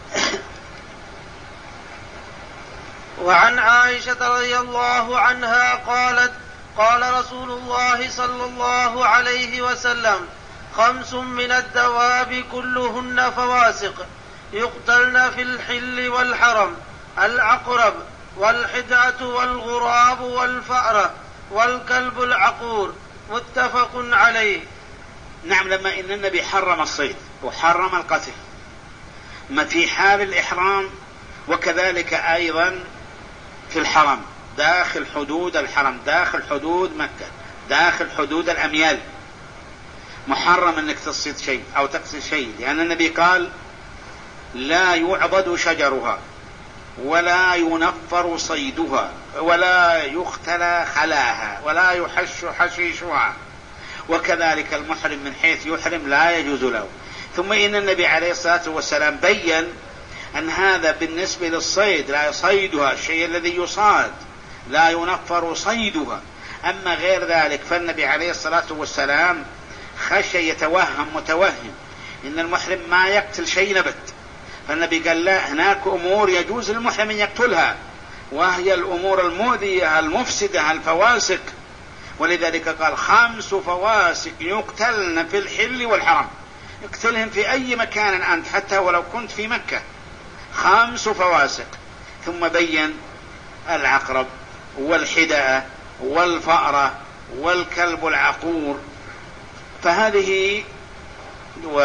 وعن عائشة رضي الله عنها قالت قال رسول الله صلى الله عليه وسلم خمس من الدواب كلهن فواسق يقتلن في الحل والحرم: العقرب والحدعة والغراب والفأرة والكلب العقور. متفق عليه. نعم. لما إن النبي حرم الصيد وحرم القتل ما في حال الإحرام، وكذلك أيضا في الحرم داخل حدود الحرم، داخل حدود مكة، داخل حدود الأميال، محرم أنك تصيد شيء أو تقتل شيء، لأن النبي قال لا يعضد شجرها ولا ينفر صيدها ولا يختلى خلاها ولا يحش حشيشها، وكذلك المحرم من حيث يحرم لا يجوز له. ثم إن النبي عليه الصلاة والسلام بيّن أن هذا بالنسبة للصيد لا صيدها الشيء الذي يصاد، لا ينفر صيدها. أما غير ذلك فالنبي عليه الصلاة والسلام خشى يتوهم متوهم إن المحرم ما يقتل شيء نبت، فالنبي قال لا، هناك أمور يجوز للمحرم أن يقتلها، وهي الأمور المؤذية المفسدة الفواسق، ولذلك قال خمس فواسق يقتلن في الحل والحرم. اقتلهم في أي مكان أنت حتى ولو كنت في مكة، خمس فواسق. ثم بين العقرب والحدأة والفأرة والكلب العقور، فهذه و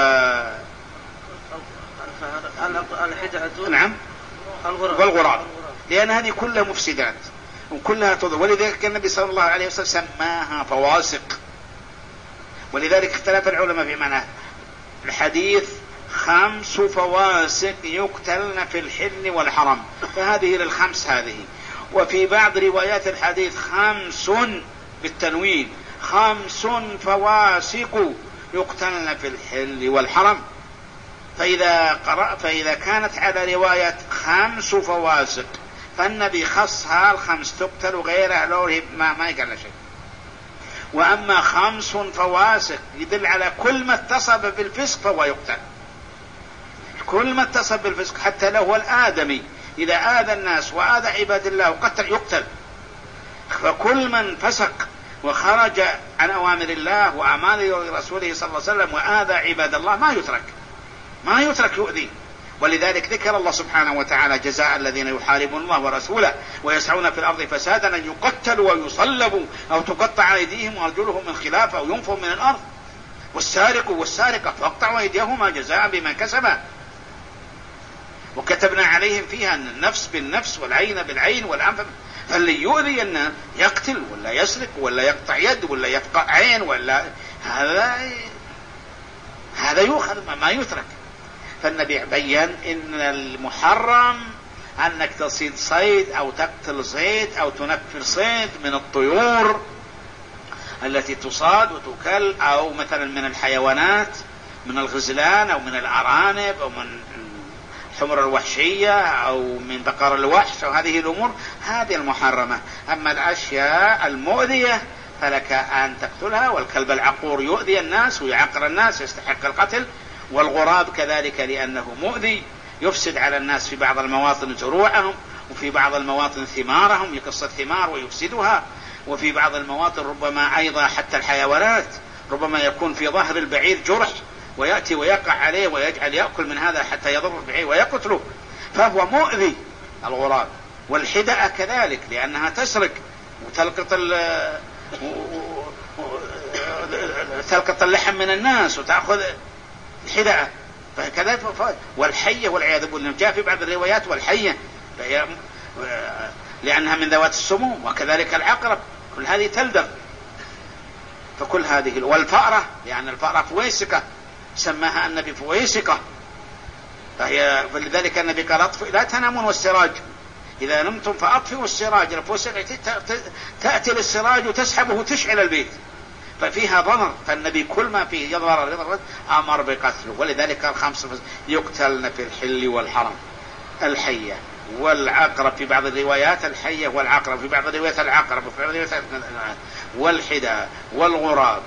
الحدعة نعم والغراب، لأن هذه كلها مفسدات وكلها تضر، ولذلك النبي صلى الله عليه وسلم سماها فواسق. ولذلك اختلف العلماء في معنى الحديث خمس فواسق يقتلن في الحل والحرم، فهذه للخمس هذه. وفي بعض روايات الحديث خمس بالتنوين، خمس فواسق يقتلن في الحل والحرم. فإذا قرأ فإذا كانت على رواية خمس فواسق فالنبي خصها الخمس تقتل وغيرها لو ما ما يقال شيء. وأما خمس فواسق يدل على كل ما اتصب بالفسق فهو يقتل، كل ما اتصب بالفسق حتى لو هو الآدمي إذا آذى الناس وآذى عباد الله وقتل يقتل. فكل من فسق وخرج عن أوامر الله وأمر رسوله صلى الله عليه وسلم وآذى عباد الله ما يترك ما يترك يؤذي. ولذلك ذكر الله سبحانه وتعالى جزاء الذين يحاربون الله ورسوله ويسعون في الأرض فسادا أن يقتلوا ويصلبوا أو تقطع أيديهم وأرجلهم من خلاف أو ينفوا من الأرض، والسارق والسارقة فاقطعوا أيديهما جزاء بما كسبا، وكتبنا عليهم فيها أن النفس بالنفس والعين بالعين والأنف. فاللي يؤذي أن يقتل ولا يسرق ولا يقطع يد ولا يفقع عين ولا هذا هذا يؤخذ ما يترك. فالنبي بيّن إن المحرم أنك تصيد صيد أو تقتل صيد أو تنفر صيد من الطيور التي تصاد وتكل، أو مثلا من الحيوانات من الغزلان أو من الأرانب أو من الحمر الوحشية أو من بقر الوحش، أو هذه الأمور هذه المحرمة. أما الأشياء المؤذية فلك أن تقتلها، والكلب العقور يؤذي الناس ويعقر الناس يستحق القتل، والغراب كذلك لأنه مؤذي يفسد على الناس في بعض المواطن زروعهم، وفي بعض المواطن ثمارهم يقص الثمار ويفسدها، وفي بعض المواطن ربما أيضا حتى الحيوانات ربما يكون في ظهر البعير جرح ويأتي ويقع عليه ويجعل يأكل من هذا حتى يضر البعير ويقتله، فهو مؤذي الغراب. والحدأة كذلك لأنها تسرق وتلقط تلقط اللحم من الناس وتأخذ الحدأة، فكذلك. والحية والعياذ بالله جاء في بعض الروايات والحية فهي لأنها من ذوات السموم، وكذلك العقرب كل هذه تلدغ. فكل هذه، والفأرة لأن الفأرة فويسقة سماها النبي فويسقة، فهي فلذلك النبي قال اطفئ لا تنامون والسراج إذا نمتم فأطفئوا السراج، تأتي للسراج وتسحبه وتشعل البيت ففيها ضرر، فالنبي كل ما فيه يضرر أمر بقتله. ولذلك الخمس يقتلن في الحل والحرم، الحية والعقرب في بعض الروايات، الحية والعقرب في بعض الروايات، العقرب في بعض الروايات، والحدى والغراب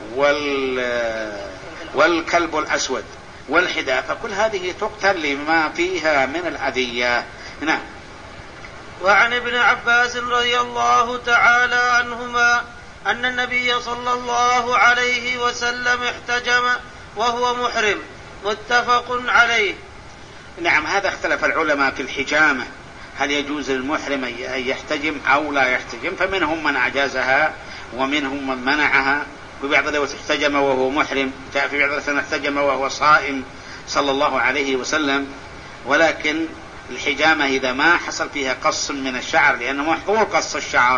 وال والكلب الأسود والحدى، فكل هذه تقتل لما فيها من الأذية. نعم. وعن ابن عباس رضي الله تعالى عنهما أن النبي صلى الله عليه وسلم احتجم وهو محرم، متفق عليه. نعم، هذا اختلف العلماء في الحجامة، هل يجوز للمحرم أن يحتجم أو لا يحتجم، فمنهم من أجازها ومنهم من منعها. في بعض الوقت احتجم وهو محرم، جاء في بعض الوقت احتجم وهو صائم صلى الله عليه وسلم. ولكن الحجامة إذا ما حصل فيها قص من الشعر، لأنه محظور قص الشعر،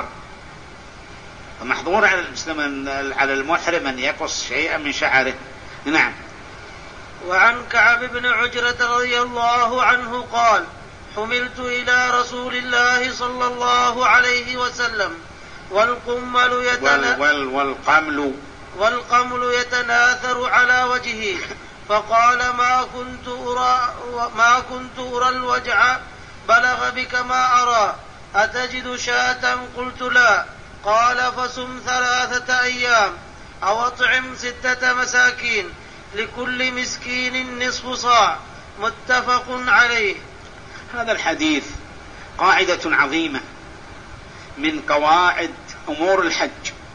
فمحظور على المسلم على المحرم أن يقص شيئا من شعره. نعم. وعن كعب بن عجرة رضي الله عنه قال: حملت إلى رسول الله صلى الله عليه وسلم والقمل يتنا... وال... والقمل والقمل يتناثر على وجهه، فقال: ما كنت أرى ما كنت أرى الوجع بلغ بك ما أرى، أتجد شاة؟ قلت: لا. قال: فصم ثلاثة أيام أو أطعم ستة مساكين، لكل مسكين نصف صاع، متفق عليه. هذا الحديث قاعدة عظيمة من قواعد أمور الحج،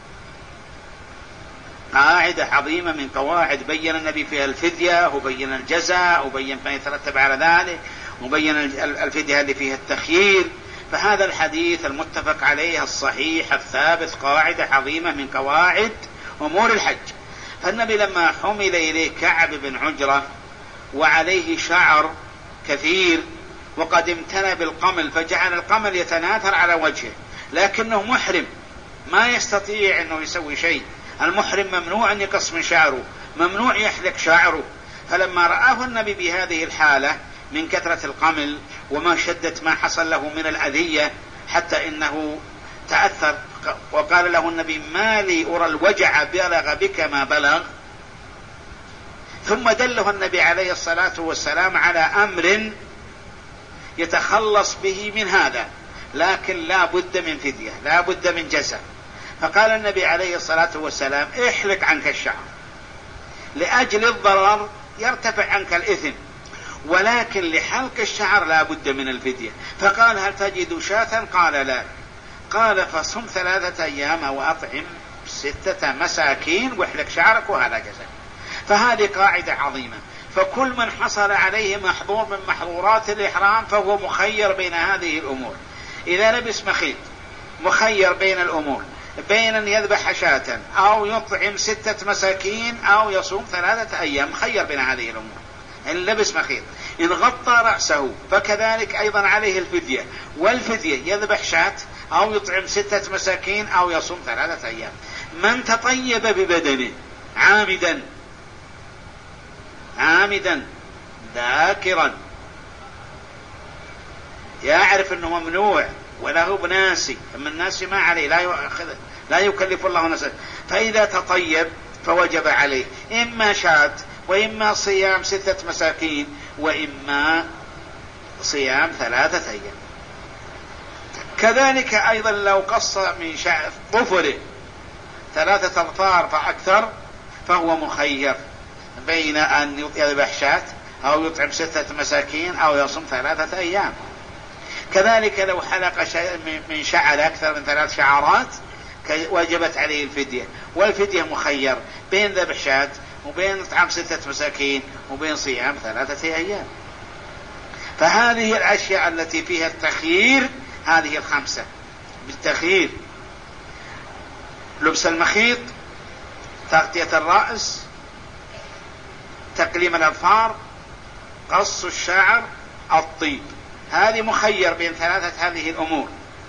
قاعدة عظيمة من قواعد بين النبي فيها الفدية وبين الجزاء وبين ما يترتب على ذلك وبين الفدية اللي فيها التخيير. فهذا الحديث المتفق عليه الصحيح الثابت قاعدة عظيمة من قواعد أمور الحج. فالنبي لما حمل إليه كعب بن عجرة وعليه شعر كثير وقد امتنى بالقمل، فجعل القمل يتناثر على وجهه، لكنه محرم ما يستطيع أنه يسوي شيء. المحرم ممنوع أن يقص من شعره، ممنوع يحلق شعره. فلما رآه النبي بهذه الحالة من كثرة القمل وما شدة ما حصل له من الأذية حتى إنه تأثر، وقال له النبي: ما لي أرى الوجع بلغ بك ما بلغ. ثم دله النبي عليه الصلاة والسلام على أمر يتخلص به من هذا، لكن لا بد من فدية، لا بد من جزاء. فقال النبي عليه الصلاة والسلام: احلق عنك الشعر، لأجل الضرر يرتفع عنك الإثم، ولكن لحلق الشعر لا بد من الفدية. فقال: هل تجد شاة؟ قال: لا. قال: فصم ثلاثة أيام وأطعم ستة مساكين واحلق شعرك، وهذا جزاء. فهذه قاعدة عظيمة. فكل من حصل عليه محظور من محظورات الإحرام فهو مخير بين هذه الأمور. إذا لبس مخيط مخير بين الأمور، بين أن يذبح شاة أو يطعم ستة مساكين أو يصوم ثلاثة أيام، مخير بين هذه الأمور. إن لبس مخيط، إن غطى رأسه فكذلك أيضا عليه الفدية، والفدية يذبح شاة أو يطعم ستة مساكين أو يصوم ثلاثة أيام. من تطيب ببدنه عامدا عامدا ذاكرا يعرف أنه ممنوع ولا هو بناسي، أما الناس ما عليه، لا يؤخذ لا يكلف الله نفسا. فإذا تطيب فوجب عليه إما شاة وإما صيام ستة مساكين وإما صيام ثلاثة أيام. كذلك أيضا لو قص من شعر ظفره ثلاثة أظفار فأكثر فهو مخير بين أن يذبح شاة أو يطعم ستة مساكين أو يصوم ثلاثة أيام. كذلك لو حلق من شعر أكثر من ثلاث شعرات وجبت عليه الفدية، والفدية مخير بين ذبح شاة وبين إطعام ستة مساكين وبين صيام ثلاثة أيام. فهذه الأشياء التي فيها التخيير هذه الخمسة بالتخيير: لبس المخيط، تغطية الرأس، تقليم الأظفار، قص الشعر، الطيب. هذه مخير بين ثلاثة هذه الأمور: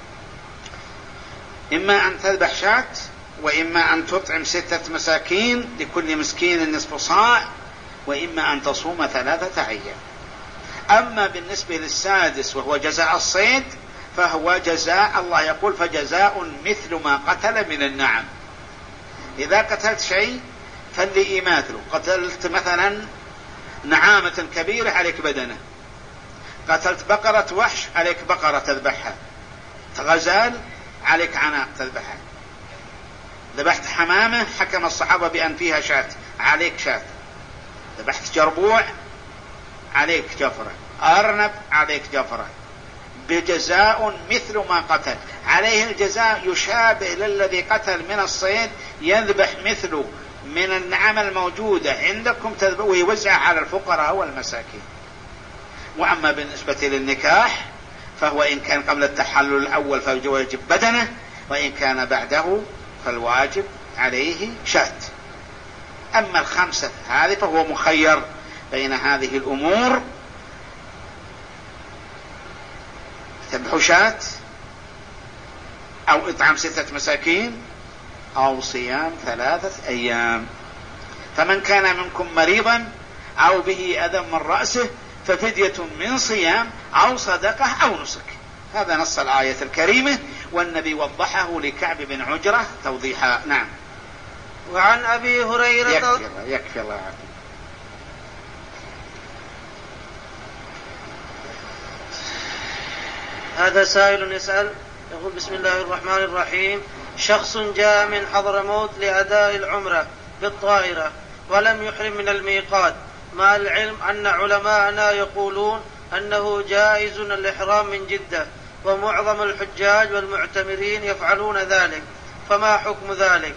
إما أن تذبح شاة، وإما أن تطعم ستة مساكين لكل مسكين نصف صاع، وإما أن تصوم ثلاثة أيام. أما بالنسبة للسادس وهو جزاء الصيد فهو جزاء الله يقول: فجزاء مثل ما قتل من النعم. إذا قتلت شيء فاللي مثله، قتلت مثلا نعامة كبيرة عليك بدنه، قتلت بقرة وحش عليك بقرة تذبحها، غزال عليك عناق تذبحها، ذبحت حمامة حكم الصحابة بأن فيها شاة عليك شاة، ذبحت جربوع عليك جفرة، أرنب عليك جفرة، بجزاء مثل ما قتل. عليه الجزاء يشابه للذي قتل من الصيد، يذبح مثله من النعم الموجودة عندكم ويوزع على الفقراء والمساكين. وأما بالنسبة للنكاح فهو إن كان قبل التحلل الأول فالواجب بدنه، وإن كان بعده فالواجب عليه شاة. أما الخمسة هذه فهو مخير بين هذه الأمور: ذبح شاة أو إطعام ستة مساكين أو صيام ثلاثة أيام. فمن كان منكم مريضا أو به أذى من رأسه ففدية من صيام أو صدقة أو نسك. هذا نص الآية الكريمة، والنبي وضحه لكعب بن عجرة توضيحا. نعم. وعن أبي هريرة يكفي, يكفي الله عافية. هذا سائل يسأل يقول: بسم الله الرحمن الرحيم، شخص جاء من حضرموت لأداء العمرة بالطائرة ولم يحرم من الميقات، مع العلم أن علماءنا يقولون أنه جائز الإحرام من جدة، ومعظم الحجاج والمعتمرين يفعلون ذلك، فما حكم ذلك؟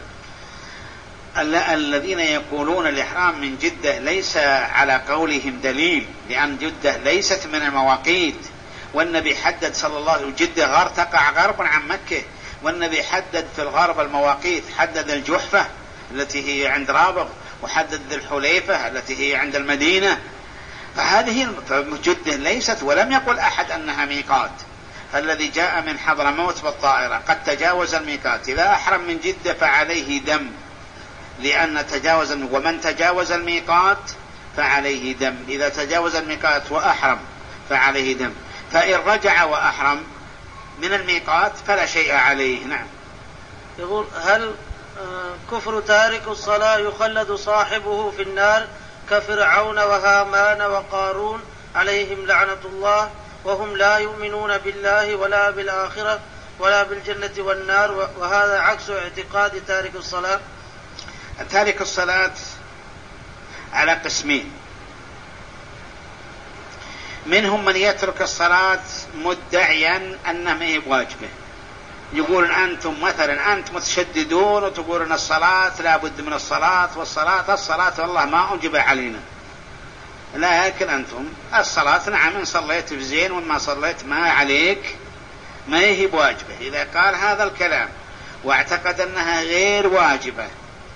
الذين يقولون الإحرام من جدة ليس على قولهم دليل، لأن جدة ليست من المواقيت، والنبي حدد صلى الله عليه وسلم جدة غار تقع غربا عن مكة، والنبي حدد في الغرب المواقيت، حدد الجحفة التي هي عند رابغ، وحدد ذي الحليفة التي هي عند المدينة. فهذه جدة ليست، ولم يقل أحد أنها ميقات. الذي جاء من حضرموت بالطائرة قد تجاوز الميقات، إذا أحرم من جدة فعليه دم، لأن تجاوز، ومن تجاوز الميقات فعليه دم. إذا تجاوز الميقات وأحرم فعليه دم، فإن رجع وأحرم من الميقات فلا شيء عليه. نعم. يقول: هل كفر تارك الصلاة يخلد صاحبه في النار كفرعون وهامان وقارون عليهم لعنة الله، وهم لا يؤمنون بالله ولا بالآخرة ولا بالجنة والنار، وهذا عكس اعتقاد تارك الصلاة؟ تارك الصلاة على قسمين: منهم من يترك الصلاة مدعيا أنها ما هي واجبة، يقول أنتم مثلا أنت متشددون وتقولون الصلاة لا بد من الصلاة، والصلاة الصلاة والله ما أوجب علينا. لكن أنتم الصلاة نعم إن صليت في زين وما صليت ما عليك، ما هي بواجبة. إذا قال هذا الكلام واعتقد أنها غير واجبة،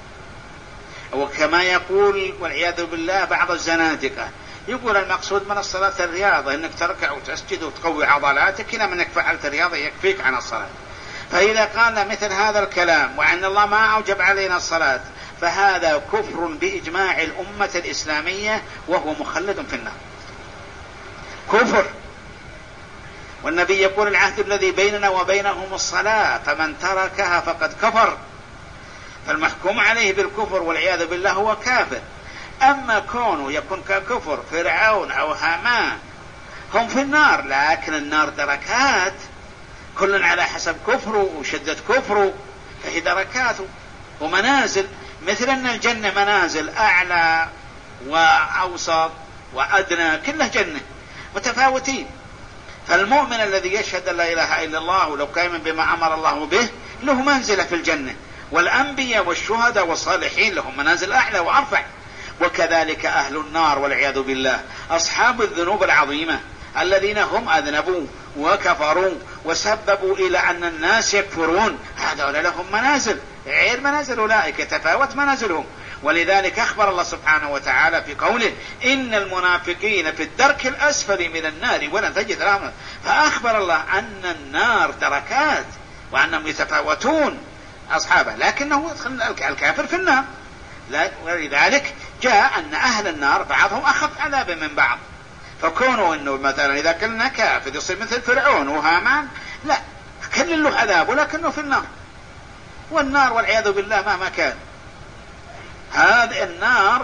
وكما يقول والعياذ بالله بعض الزنادقة، يقول المقصود من الصلاة الرياضة، إنك تركع وتسجد وتقوي عضلاتك، إلى منك فعلت رياضة يكفيك عن الصلاة. فإذا قال مثل هذا الكلام وأن الله ما أوجب علينا الصلاة فهذا كفر بإجماع الأمة الإسلامية، وهو مخلد في النار، كفر. والنبي يقول العهد الذي بيننا وبينهم الصلاة فمن تركها فقد كفر، فالمحكوم عليه بالكفر والعياذ بالله هو كافر. أما كونه يكون ككفر فرعون أو هامان هم في النار، لكن النار دركات، كل على حسب كفره وشدة كفره، فهي دركات ومنازل، مثل أن الجنة منازل أعلى وأوسط وأدنى، كلها جنة متفاوتين. فالمؤمن الذي يشهد أن لا إله إلا الله ولو كان بما أمر الله به له منزلة في الجنة، والأنبياء والشهداء والصالحين لهم منازل أعلى وأرفع. وكذلك أهل النار والعياذ بالله أصحاب الذنوب العظيمة الذين هم أذنبوا وكفروا وسببوا إلى أن الناس يكفرون، هذول لهم منازل غير منازل أولئك، تفاوت منازلهم. ولذلك أخبر الله سبحانه وتعالى في قوله إن المنافقين في الدرك الأسفل من النار ولن تجد لهم، فأخبر الله أن النار دركات وأنهم يتفاوتون أصحابه، لكنه يدخل الكافر في النار. ولذلك جاء أن أهل النار بعضهم أخف عذابا من بعض، فكونوا أنه مثلا إذا كلنا كافر يصير مثل فرعون وهامان، لا، كل له عذاب ولكنه في النار، والنار والعياذ بالله مهما كان. هذه النار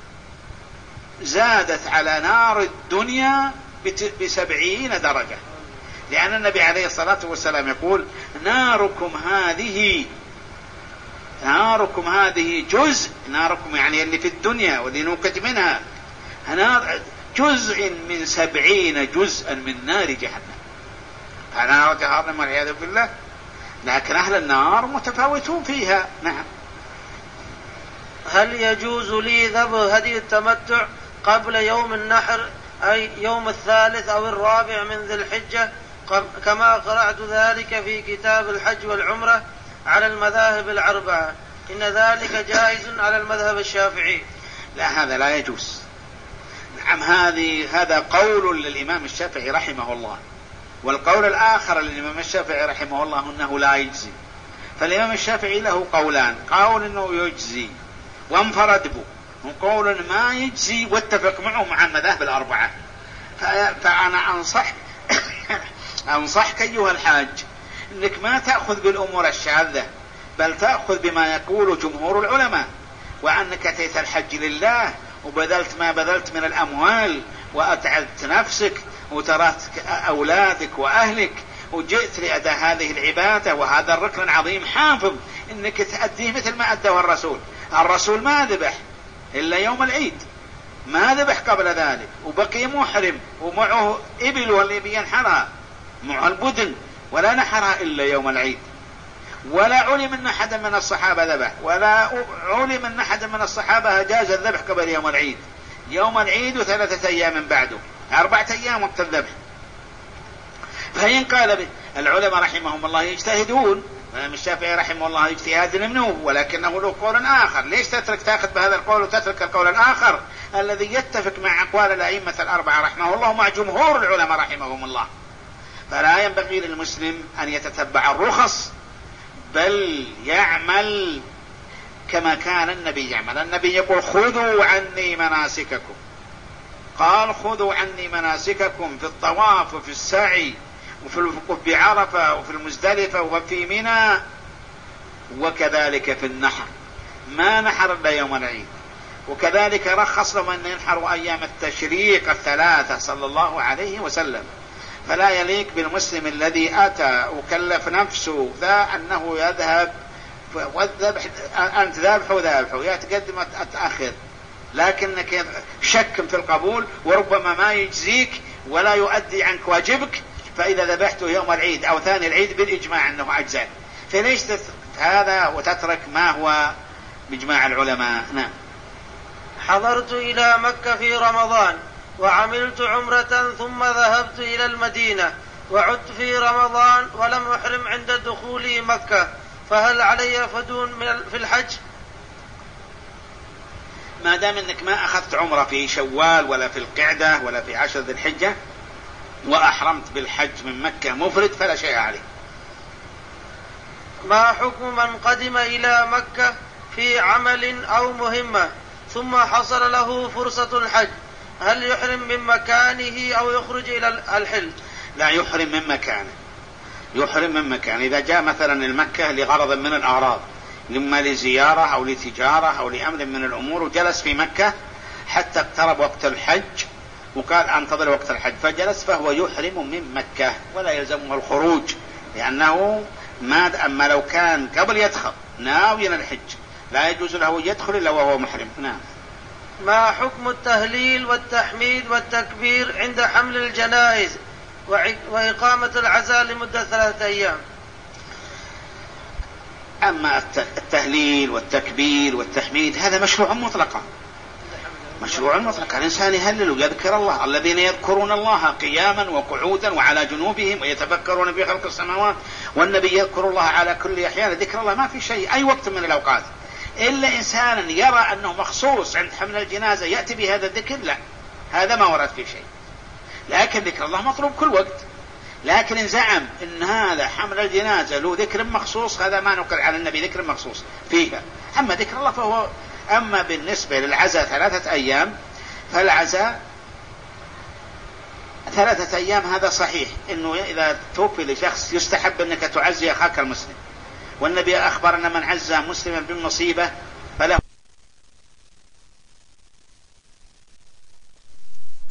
زادت على نار الدنيا بسبعين درجة، لأن النبي عليه الصلاة والسلام يقول ناركم هذه ناركم هذه جزء، ناركم يعني اللي في الدنيا واللي نوقد منها، نار جزء من سبعين جزءا من نار جهنم، فنار جهنم والعياذ بالله. لكن أهل النار متفاوتون فيها. نعم. هل يجوز لي ذبح هدي التمتع قبل يوم النحر أي يوم الثالث أو الرابع من ذي الحجة كما قرأت ذلك في كتاب الحج والعمرة على المذاهب الأربعة، إن ذلك جائز على المذهب الشافعي؟ لا، هذا لا يجوز. نعم، هذه هذا قول للإمام الشافعي رحمه الله، والقول الآخر للإمام الشافعي رحمه الله أنه لا يجزي. فالإمام الشافعي له قولان، قول أنه يجزي وانفرد به، وقول ما يجزي واتفق معه مع المذاهب الأربعة. فأنا أنصح أنصحك أيها الحاج أنك ما تأخذ بالأمور الشاذة، بل تأخذ بما يقول جمهور العلماء، وأنك أتيت الحج لله وبذلت ما بذلت من الأموال وأتعبت نفسك وتركت أولادك وأهلك وجئت لأداء هذه العبادة وهذا الركن العظيم حافظ، إنك تأديه مثل ما أداه الرسول. الرسول ما ذبح إلا يوم العيد، ما ذبح قبل ذلك، وبقي محرم ومعه إبل واللي ينحرها، معه البدن، ولا نحرها إلا يوم العيد. ولا علم أن أحد من الصحابة ذبح، ولا علم أن أحد من الصحابة جاز الذبح قبل يوم العيد. يوم العيد وثلاثة أيام بعده، أربعة أيام وقت الذبح. فإن قال به العلماء رحمهم الله يجتهدون، الإمام الشافعي رحمه الله اجتهاد منه، ولكنه له قول آخر. ليش تترك تأخذ بهذا القول وتترك القول الآخر الذي يتفق مع أقوال الأئمة الأربعة رحمه الله مع جمهور العلماء رحمهم الله؟ فلا ينبغي للمسلم أن يتتبع الرخص، بل يعمل كما كان النبي يعمل. النبي يقول خذوا عني مناسككم، قال خذوا عني مناسككم في الطواف وفي السعي وفي الوقوف بعرفة وفي المزدلفة وفي منى، وكذلك في النحر، ما نحر إلا يوم العيد. وكذلك رخص لهم أن ينحروا أيام التشريق الثلاثة صلى الله عليه وسلم. فلا يليق بالمسلم الذي أتى وكلف نفسه ذا أنه يذهب والذبح، أنت ذابح وذابح يا تقدم أتأخر، لكنك شك في القبول وربما ما يجزيك ولا يؤدي عنك واجبك، فإذا ذبحته يوم العيد أو ثاني العيد بالإجماع أنه أجزاء. فليش تترك هذا وتترك ما هو بإجماع العلماء؟ نعم. حضرت إلى مكة في رمضان وعملت عمرة ثم ذهبت إلى المدينة وعدت في رمضان ولم أحرم عند دخولي مكة، فهل علي فدون في الحج؟ ما دام أنك ما أخذت عمرة في شوال ولا في القعدة ولا في عشر ذي الحجة وأحرمت بالحج من مكة مفرد فلا شيء عليه. ما حكم من قدم إلى مكة في عمل أو مهمة ثم حصل له فرصة الحج، هل يحرم من مكانه أو يخرج إلى الحل؟ لا، يحرم من مكانه، يحرم من مكانه. إذا جاء مثلا المكة لغرض من الأغراض، إما لزيارة أو لتجارة أو لأمر من الأمور، وجلس في مكة حتى اقترب وقت الحج وقال أنتظر وقت الحج فجلس، فهو يحرم من مكة ولا يلزمه الخروج، لأنه ما أما لو كان قبل يدخل ناويا الحج لا يجوز له يدخل إلا وهو محرم. نعم. ما حكم التهليل والتحميد والتكبير عند حمل الجنائز وإقامة العزاء لمدة ثلاثة أيام؟ أما التهليل والتكبير والتحميد هذا مشروع مطلقا، مشروع مطلقا. الإنسان يهلل ويذكر الله، الذين يذكرون الله قياما وقعودا وعلى جنوبهم ويتفكرون في خلق السماوات، والنبي يذكر الله على كل أحيان. ذكر الله ما في شيء أي وقت من الأوقات، إلا إنسانا يرى أنه مخصوص عند حمل الجنازة يأتي بهذا الذكر، لا، هذا ما ورد في شيء. لكن ذكر الله مطلوب كل وقت. لكن إن زعم إن هذا حمل الجنازة له ذكر مخصوص، هذا ما نقل على النبي ذكر مخصوص فيها. أما ذكر الله فهو. أما بالنسبة للعزاء ثلاثة أيام، فالعزاء ثلاثة أيام هذا صحيح، إنه إذا توفي لشخص يستحب أنك تعزي أخاك المسلم، والنبي أخبر أن من عزى مسلما بالمصيبة